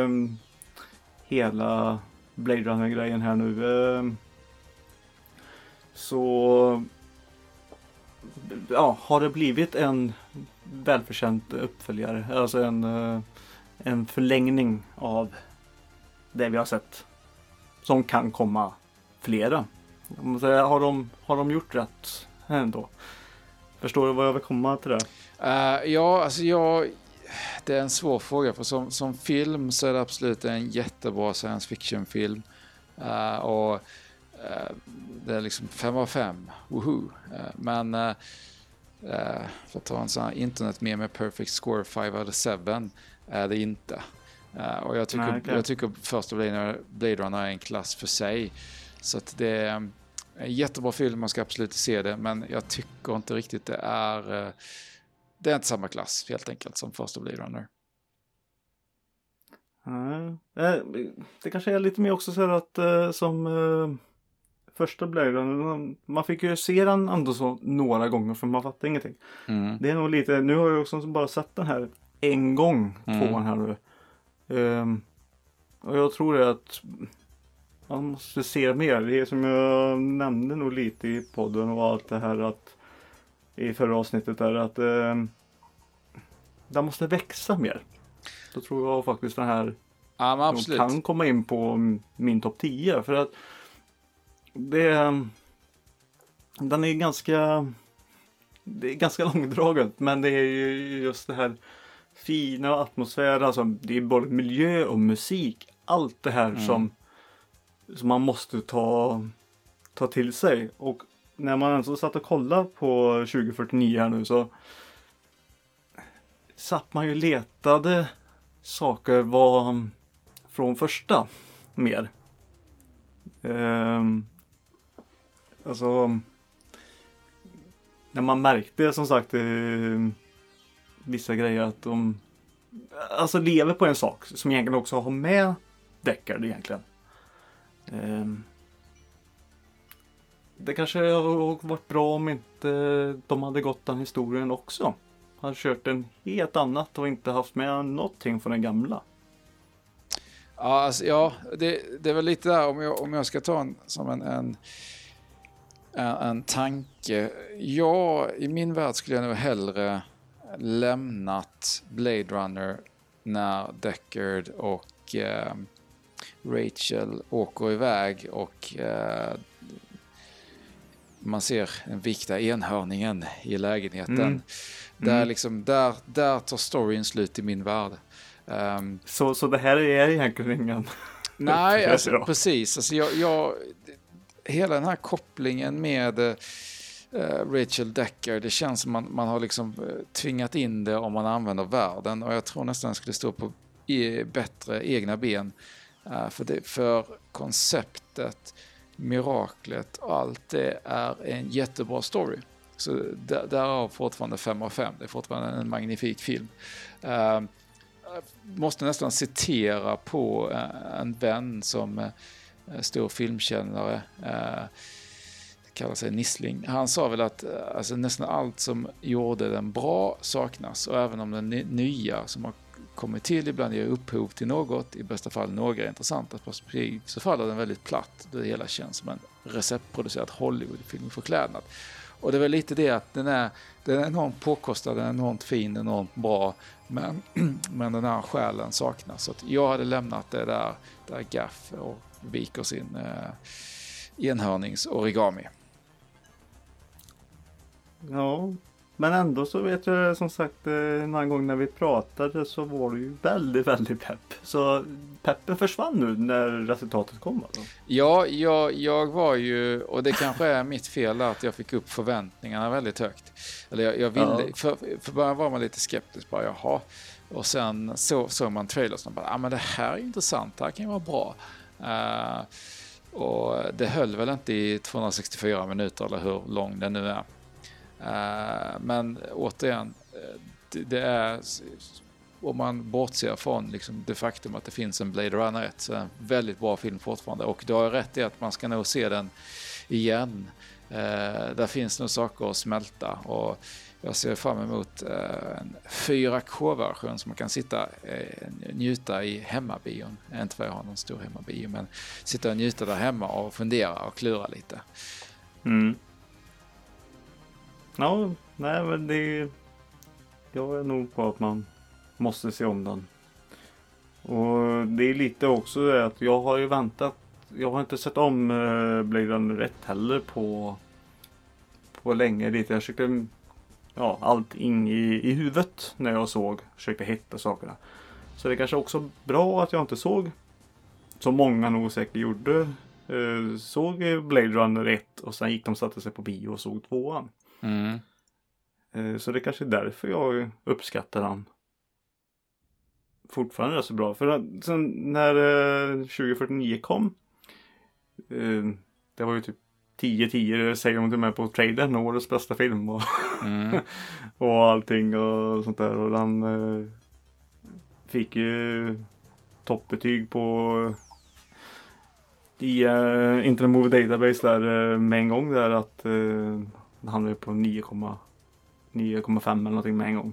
hela Blade Runner-grejen här nu, så har det blivit en välförtjänt uppföljare, alltså en förlängning av det vi har sett, som kan komma flera. Har de gjort rätt ändå? Förstår du vad jag vill komma till det? Det är en svår fråga, för som film så är det absolut en jättebra science fiction film. Och det är liksom 5 av 5. Woohoo! Men för att ta en sån här internet-meme med perfect score 5 out of 7 är det inte. Och jag tycker första Blade Runner är en klass för sig. Så att det är en jättebra film, man ska absolut se det, men jag tycker inte riktigt det är inte samma klass helt enkelt som första Blade Runner. Det kanske är lite mer också så att som första Blade Runner, man fick ju se den ändå så några gånger för man fattar ingenting. Det är nog lite, nu har jag också bara sett den här en gång på den här nu. Och jag tror att man måste se mer. Det är som jag nämnde nog lite i podden och allt det här att i förra avsnittet där att den måste växa mer. Då tror jag faktiskt den här kan komma in på min topp 10 för att den är ganska långdraget, men det är ju just det här fina atmosfären, alltså det är både miljö och musik, allt det här som man måste ta till sig. Och när man alltså satt och kollade på 2049 här nu så satt man ju letade saker från första mer. Alltså när man märkte som sagt vissa grejer att de alltså lever på en sak som egentligen också har med Deckard egentligen. Det kanske hade varit bra om inte de hade gått den historien också. Han kört en helt annat och inte haft med någonting från den gamla. Ja, alltså, ja det är väl lite där om jag ska ta en tanke. Ja, i min värld skulle jag nog hellre lämnat Blade Runner när Deckard och Rachel åker iväg och man ser den viktiga enhörningen i lägenheten. Där tar storyn slut i min värld. Så det här är egentligen ingen... Nej, alltså, precis. Alltså, jag hela den här kopplingen med Rachel Deckard, det känns som man har liksom tvingat in det om man använder världen, och jag tror nästan skulle stå på bättre egna ben för konceptet, miraklet, allt det är en jättebra story. Så därav fortfarande 5 av 5. Det är fortfarande en magnifik film. Måste nästan citera på en vän som stor filmkännare, kallar sig Nissling. Han sa väl att alltså, nästan allt som gjorde den bra saknas, och även om den nya som har kommit till ibland ger upphov till något, i bästa fall några intressanta perspektiv, så faller den väldigt platt. Det hela känns som en receptproducerad Hollywoodfilm i förklädnad. Och det är väl lite det att den är enormt påkostad, den är enormt fin, enormt bra, men den här själen saknas. Så att jag hade lämnat det där Gaff och viker sin enhörnings-origami. Ja, men ändå så vet jag som sagt en annan gång när vi pratade så var det ju väldigt, väldigt pepp. Så peppen försvann nu när resultatet kom alltså. Ja, jag var ju, och det kanske är mitt fel att jag fick upp förväntningarna väldigt högt. Eller jag ville, för början var man lite skeptisk, bara jaha. Och sen såg man trailers och bara, men det här är intressant, det här kan ju vara bra. Och det höll väl inte i 264 minuter eller hur lång den nu är. Men återigen, det är, om man bortser från liksom det faktum att det finns en Blade Runner 1, så är det en väldigt bra film fortfarande, och du har rätt i att man ska nog se den igen. Där finns nog saker att smälta, och jag ser fram emot en 4K-version som man kan njuta i hemmabion. Inte för att jag har någon stor hemmabio, men sitta och njuta där hemma och fundera och klura lite. Ja, nej men jag är nog på att man måste se om den. Och det är lite också det att jag har ju väntat, jag har inte sett om Blade Runner 1 heller på länge. Lite jag försökte allt in i huvudet när jag försökte hitta sakerna. Så det är kanske också bra att jag inte såg, som många nog säkert gjorde, såg Blade Runner 1 och sen gick de och satte sig på bio och såg 2:an. Så det är kanske är därför jag uppskattar den fortfarande är så bra. För sen när 2049 kom, det var ju typ 10/10 säger de till mig på trailern, årets bästa film och, och allting och sånt där. Och den fick ju toppbetyg på i Internet Movie Database där med en gång där att det hamnade på 9,5 eller någonting med en gång.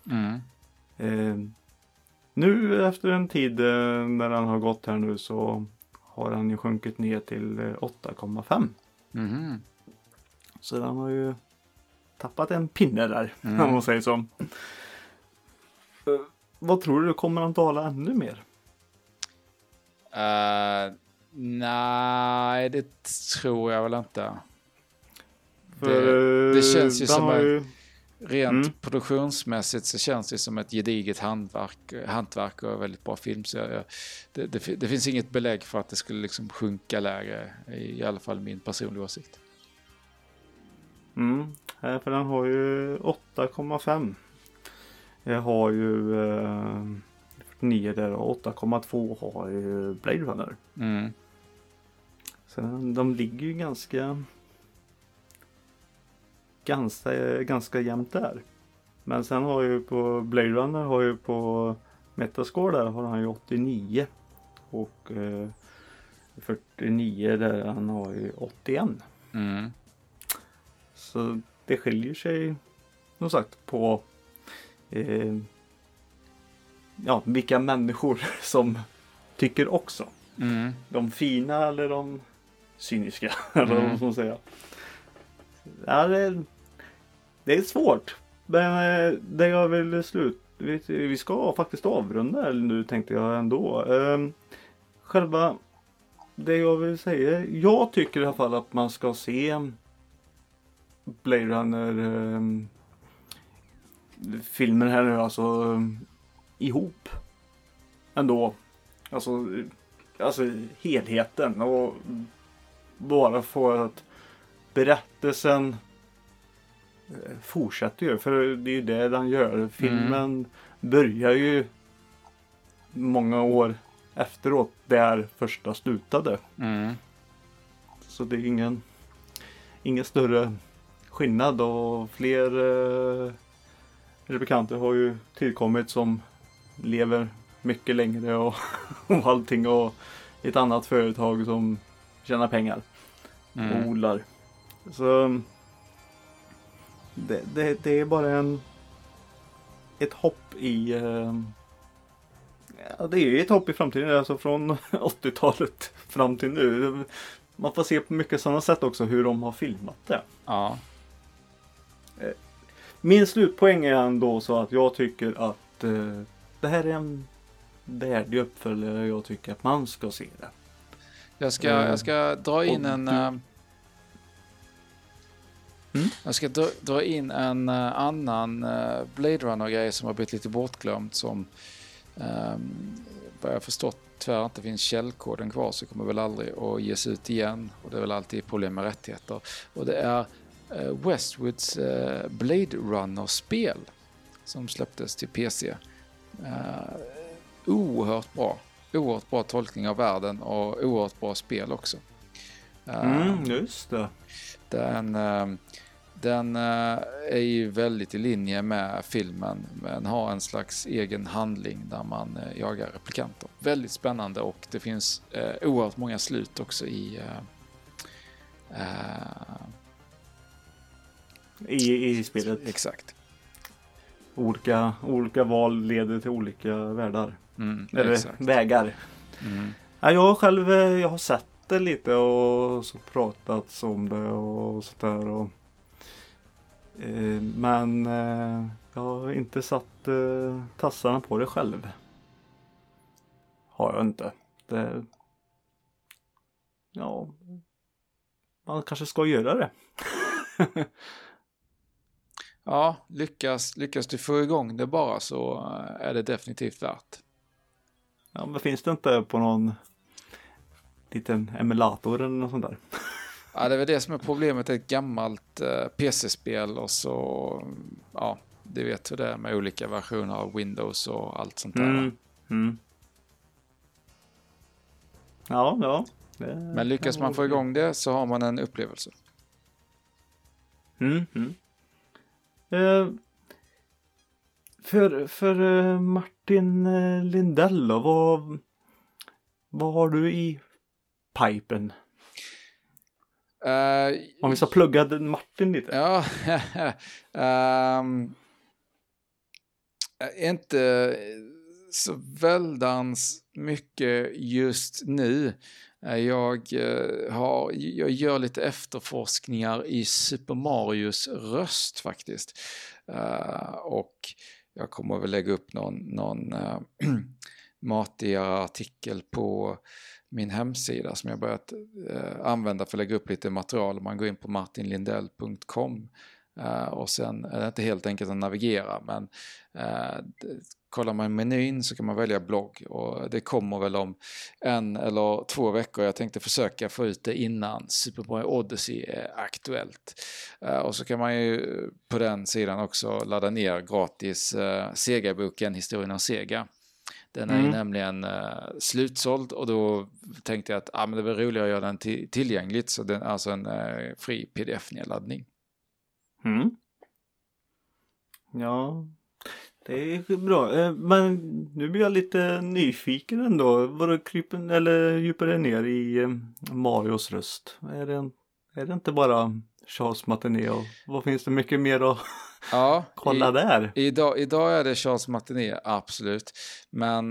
Nu efter en tid när den har gått här nu så har den ju sjunkit ner till 8,5. Så den har ju tappat en pinne där, om man säger så. Vad tror du, kommer den tala ännu mer? Nej, det tror jag väl inte. Det känns ju som rent produktionsmässigt så känns det som ett gediget hantverk och väldigt bra film. Så det finns inget belägg för att det skulle liksom sjunka lägre, i alla fall min personliga åsikt. För den har ju 8,5. Jag har ju 49 där och 8,2 har ju Blade Runner. Mm. Så de ligger ju ganska jämnt där. Men sen har ju på Blade Runner har ju på Metascore där har han ju 89 och 49 där han har ju 81. Mm. Så det skiljer sig som sagt på vilka människor som tycker också. Mm. De fina eller de cyniska eller vad man ska säga. Ja, det är svårt. Men det jag vill vi ska faktiskt avrunda nu tänkte jag ändå. Själva det jag vill säga. Jag tycker i alla fall att man ska se Blade Runner filmen här nu alltså ihop. Ändå. Alltså helheten och bara för att berättelsen fortsätter ju, för det är ju det den gör. Filmen börjar ju många år efteråt där första slutade. Så det är ingen större skillnad och fler replikanter har ju tillkommit som lever mycket längre och allting och ett annat företag som tjänar pengar och odlar. Så det är bara ett hopp i det är ju ett hopp i framtiden, alltså från 80-talet fram till nu. Man får se på mycket sådana sätt också hur de har filmat det. Ja. Min slutpoäng är ändå så att jag tycker att det här är en värdig uppföljare. Jag tycker att man ska se det. Jag ska dra in Jag ska dra in en annan Blade Runner-grej som har blivit lite bortglömt, som vad jag förstått tyvärr inte finns källkoden kvar, så kommer väl aldrig att ges ut igen, och det är väl alltid problem med rättigheter. Och det är Westwoods Blade Runner-spel som släpptes till PC. Oerhört bra tolkning av världen och oerhört bra spel också. Just det. Den är ju väldigt i linje med filmen, men har en slags egen handling där man jagar replikanter. Väldigt spännande, och det finns oerhört många slut också i spelet. Exakt. Olika val leder till olika världar. Eller exakt. Vägar. Ja, jag har sett det lite och så pratat om det och sådär. Och men jag har inte satt tassarna på det själv. Har jag inte. Man kanske ska göra det. Ja, lyckas du få igång det bara, så är det definitivt värt. Ja, men finns det inte på någon liten emulator eller något sånt där? Ja, det är väl det som är problemet, ett gammalt PC-spel, och så du vet hur det är med olika versioner av Windows och allt sånt där. Ja. Men lyckas man få igång det så har man en upplevelse. För Martin Lindell då, vad har du i pipen? Om vi ska plugga Martin lite. Ja, inte så väldans mycket just nu. Jag gör lite efterforskningar i Super Marios röst faktiskt. Och jag kommer väl lägga upp någon matigare artikel på min hemsida som jag börjat använda för att lägga upp lite material. Man går in på martinlindell.com och sen är det inte helt enkelt att navigera, men kollar man menyn så kan man välja blogg, och det kommer väl om 1 eller 2 veckor. Jag tänkte försöka få ut det innan Super Mario Odyssey är aktuellt. Och så kan man ju på den sidan också ladda ner gratis Sega-boken Historien om Sega, Den är ju nämligen slutsåld och då tänkte jag att men det var roligare att göra den tillgängligt, så den är alltså en fri pdf-nedladdning. Ja, det är bra. Men nu blir jag lite nyfiken ändå. Var det krypen eller djupare ner i Marios röst? Är det inte bara Charles Martinet och vad finns det mycket mer att kolla där? Idag är det Charles Martinet, absolut. Men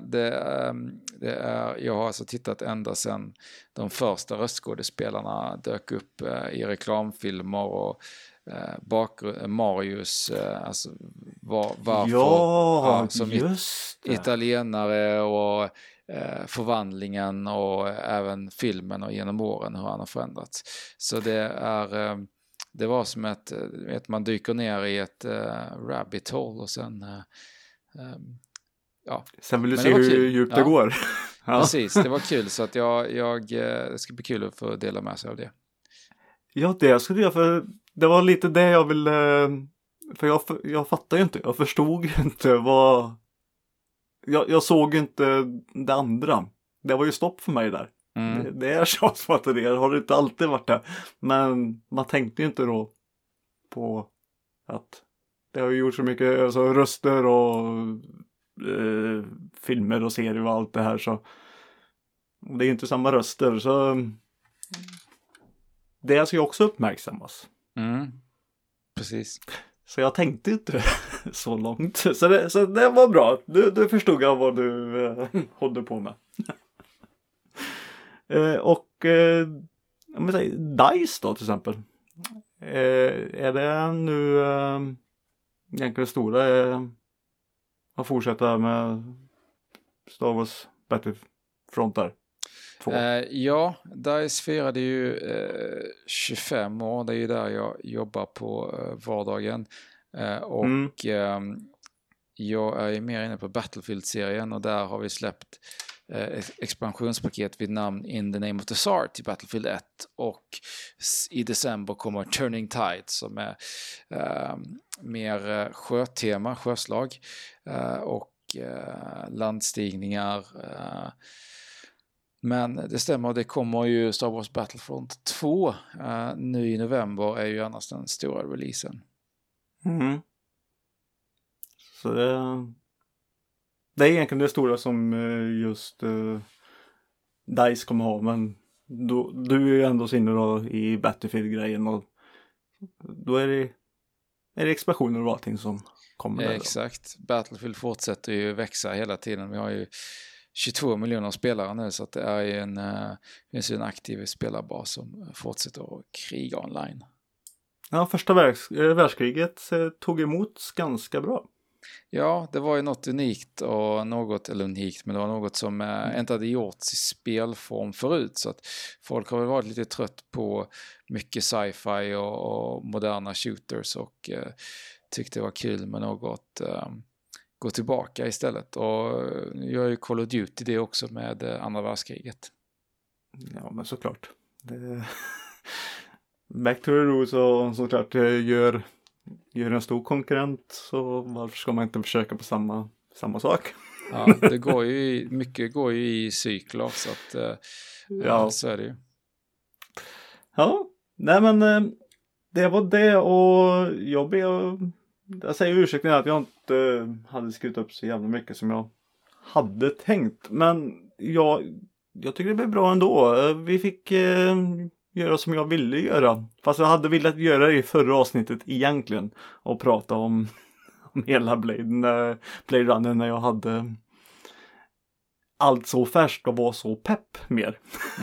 jag har alltså tittat ända sedan de första röstskådespelarna dök upp i reklamfilmer och Marius, alltså varför som just det. italienare och förvandlingen och även filmen och genom åren hur han har förändrats. Så det var som att man dyker ner i ett rabbit hole och sen Sen vill du se hur djupt det går. Ja. Precis, det var kul, så att det ska bli kul att få dela med sig av det. Ja, det skulle jag, för det var lite det jag ville, för jag fattar ju inte, jag förstod ju inte vad, jag såg ju inte det andra. Det var ju stopp för mig där. Det är Charles Martinet, det har det inte alltid varit det. Men man tänkte ju inte då på att det har ju gjort så mycket röster och filmer och serier och allt det här, så det är inte samma röster, så det ska ju också uppmärksammas. Precis. Så jag tänkte inte så långt. Så det var bra. Du förstod jag vad du håller på med. Om vi säger DICE då till exempel. Är det nu egentligen stora att fortsätta med Star Wars Battlefront där? Ja, DICE firade ju 25 år. Det är ju där jag jobbar på vardagen. Jag är ju mer inne på Battlefield-serien och där har vi släppt expansionspaket vid namn In the Name of the Tsar till Battlefield 1, och i december kommer Turning Tide som är mer sjöslag och landstigningar. Men det stämmer, det kommer ju Star Wars Battlefront 2 nu i november, är ju annars den stora releasen. Så det är egentligen det stora som just DICE kommer ha, men du är ju ändå inne då i Battlefield-grejen, och då är det expansioner och allting som kommer där. Exakt, Battlefield fortsätter ju växa hela tiden. Vi har ju 22 miljoner spelare nu, så att det är ju finns ju en aktiv spelarbas som fortsätter att kriga online. Ja, första världskriget tog emot ganska bra. Ja, det var ju något unikt och men det var något som inte hade gjorts i spelform förut, så att folk har väl varit lite trött på mycket sci-fi och moderna shooters och tyckte det var kul med något gå tillbaka istället, och jag är ju Call of Duty det också med andra världskriget. Ja, men såklart. Back to the roots, och såklart gör en stor konkurrent, så varför ska man inte försöka på samma sak? Ja, det går ju mycket går ju i cykler, så att så är det ju. Ja, nej men det var det, och jag säger ursäkta att jag inte hade skrivit upp så jävla mycket som jag hade tänkt, men jag tycker det blev bra ändå. Vi fick göra som jag ville göra, fast jag hade velat göra det i förra avsnittet egentligen, och prata om hela Blade Runner när jag hade allt så färskt och var så pepp mer.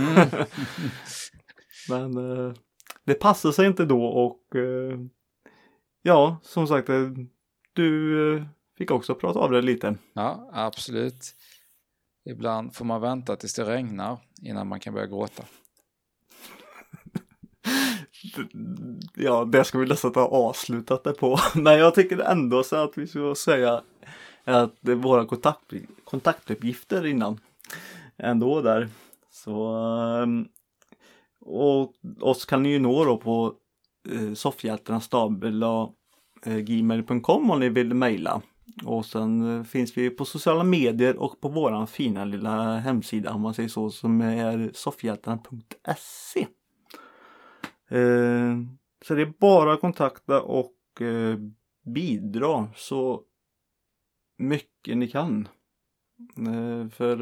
Men det passade sig inte då, och ja, som sagt, du fick också prata av det lite. Ja, absolut. Ibland får man vänta tills det regnar innan man kan börja gråta. Ja, det ska vi nästan ha avslutat det på. Men jag tycker ändå så att vi ska säga att det är våra kontaktuppgifter innan ändå där. Så, och oss kan ni ju nå då på soffhjältarna@gmail.com om ni vill mejla. Och sen finns vi på sociala medier och på våran fina lilla hemsida om man säger så, som är soffhjältarna.se. Så det är bara att kontakta och bidra så mycket ni kan. För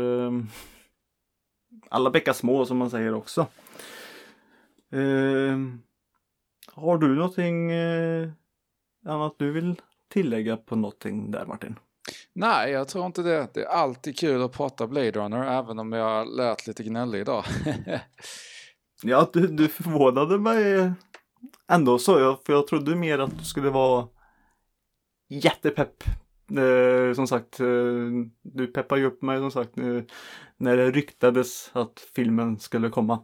alla bäckar små som man säger också. Har du någonting annat du vill tillägga på någonting där, Martin? Nej, jag tror inte det. Det är alltid kul att prata Blade Runner, även om jag lät lite gnällig idag. Ja, du förvånade mig ändå, så för jag trodde mer att du skulle vara jättepepp. Som sagt, du peppar ju upp mig som sagt när det ryktades att filmen skulle komma.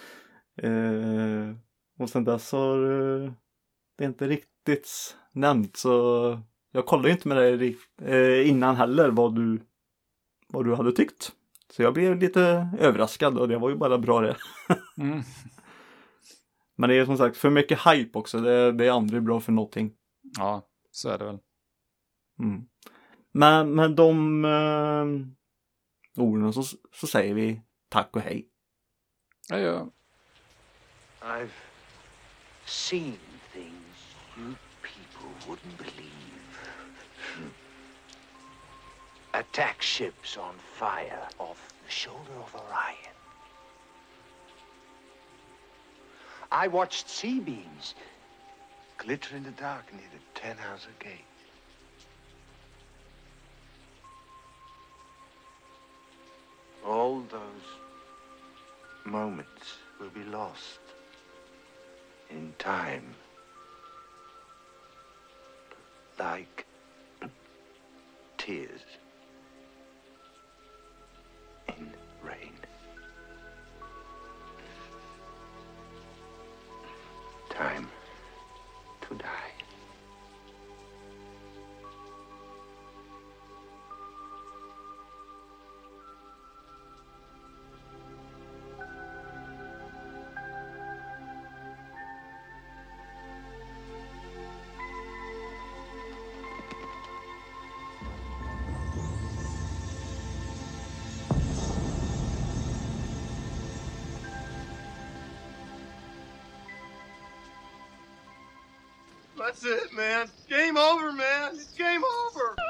Och sen dess har det inte riktigt nämnt, så jag kollade inte med dig innan heller vad du hade tyckt. Så jag blev lite överraskad och det var ju bara bra det. Mm. Men det är som sagt för mycket hype också. Det är aldrig bra för någonting. Ja, så är det väl. Mm. Men de orden så säger vi tack och hej. Ja. I've seen things you people wouldn't believe. Attack ships on fire off the shoulder of Orion. I watched sea beams glitter in the dark near the 10-house gate. All those moments will be lost in time, like tears in rain. Time to die. That's it, man. Game over, man. It's game over.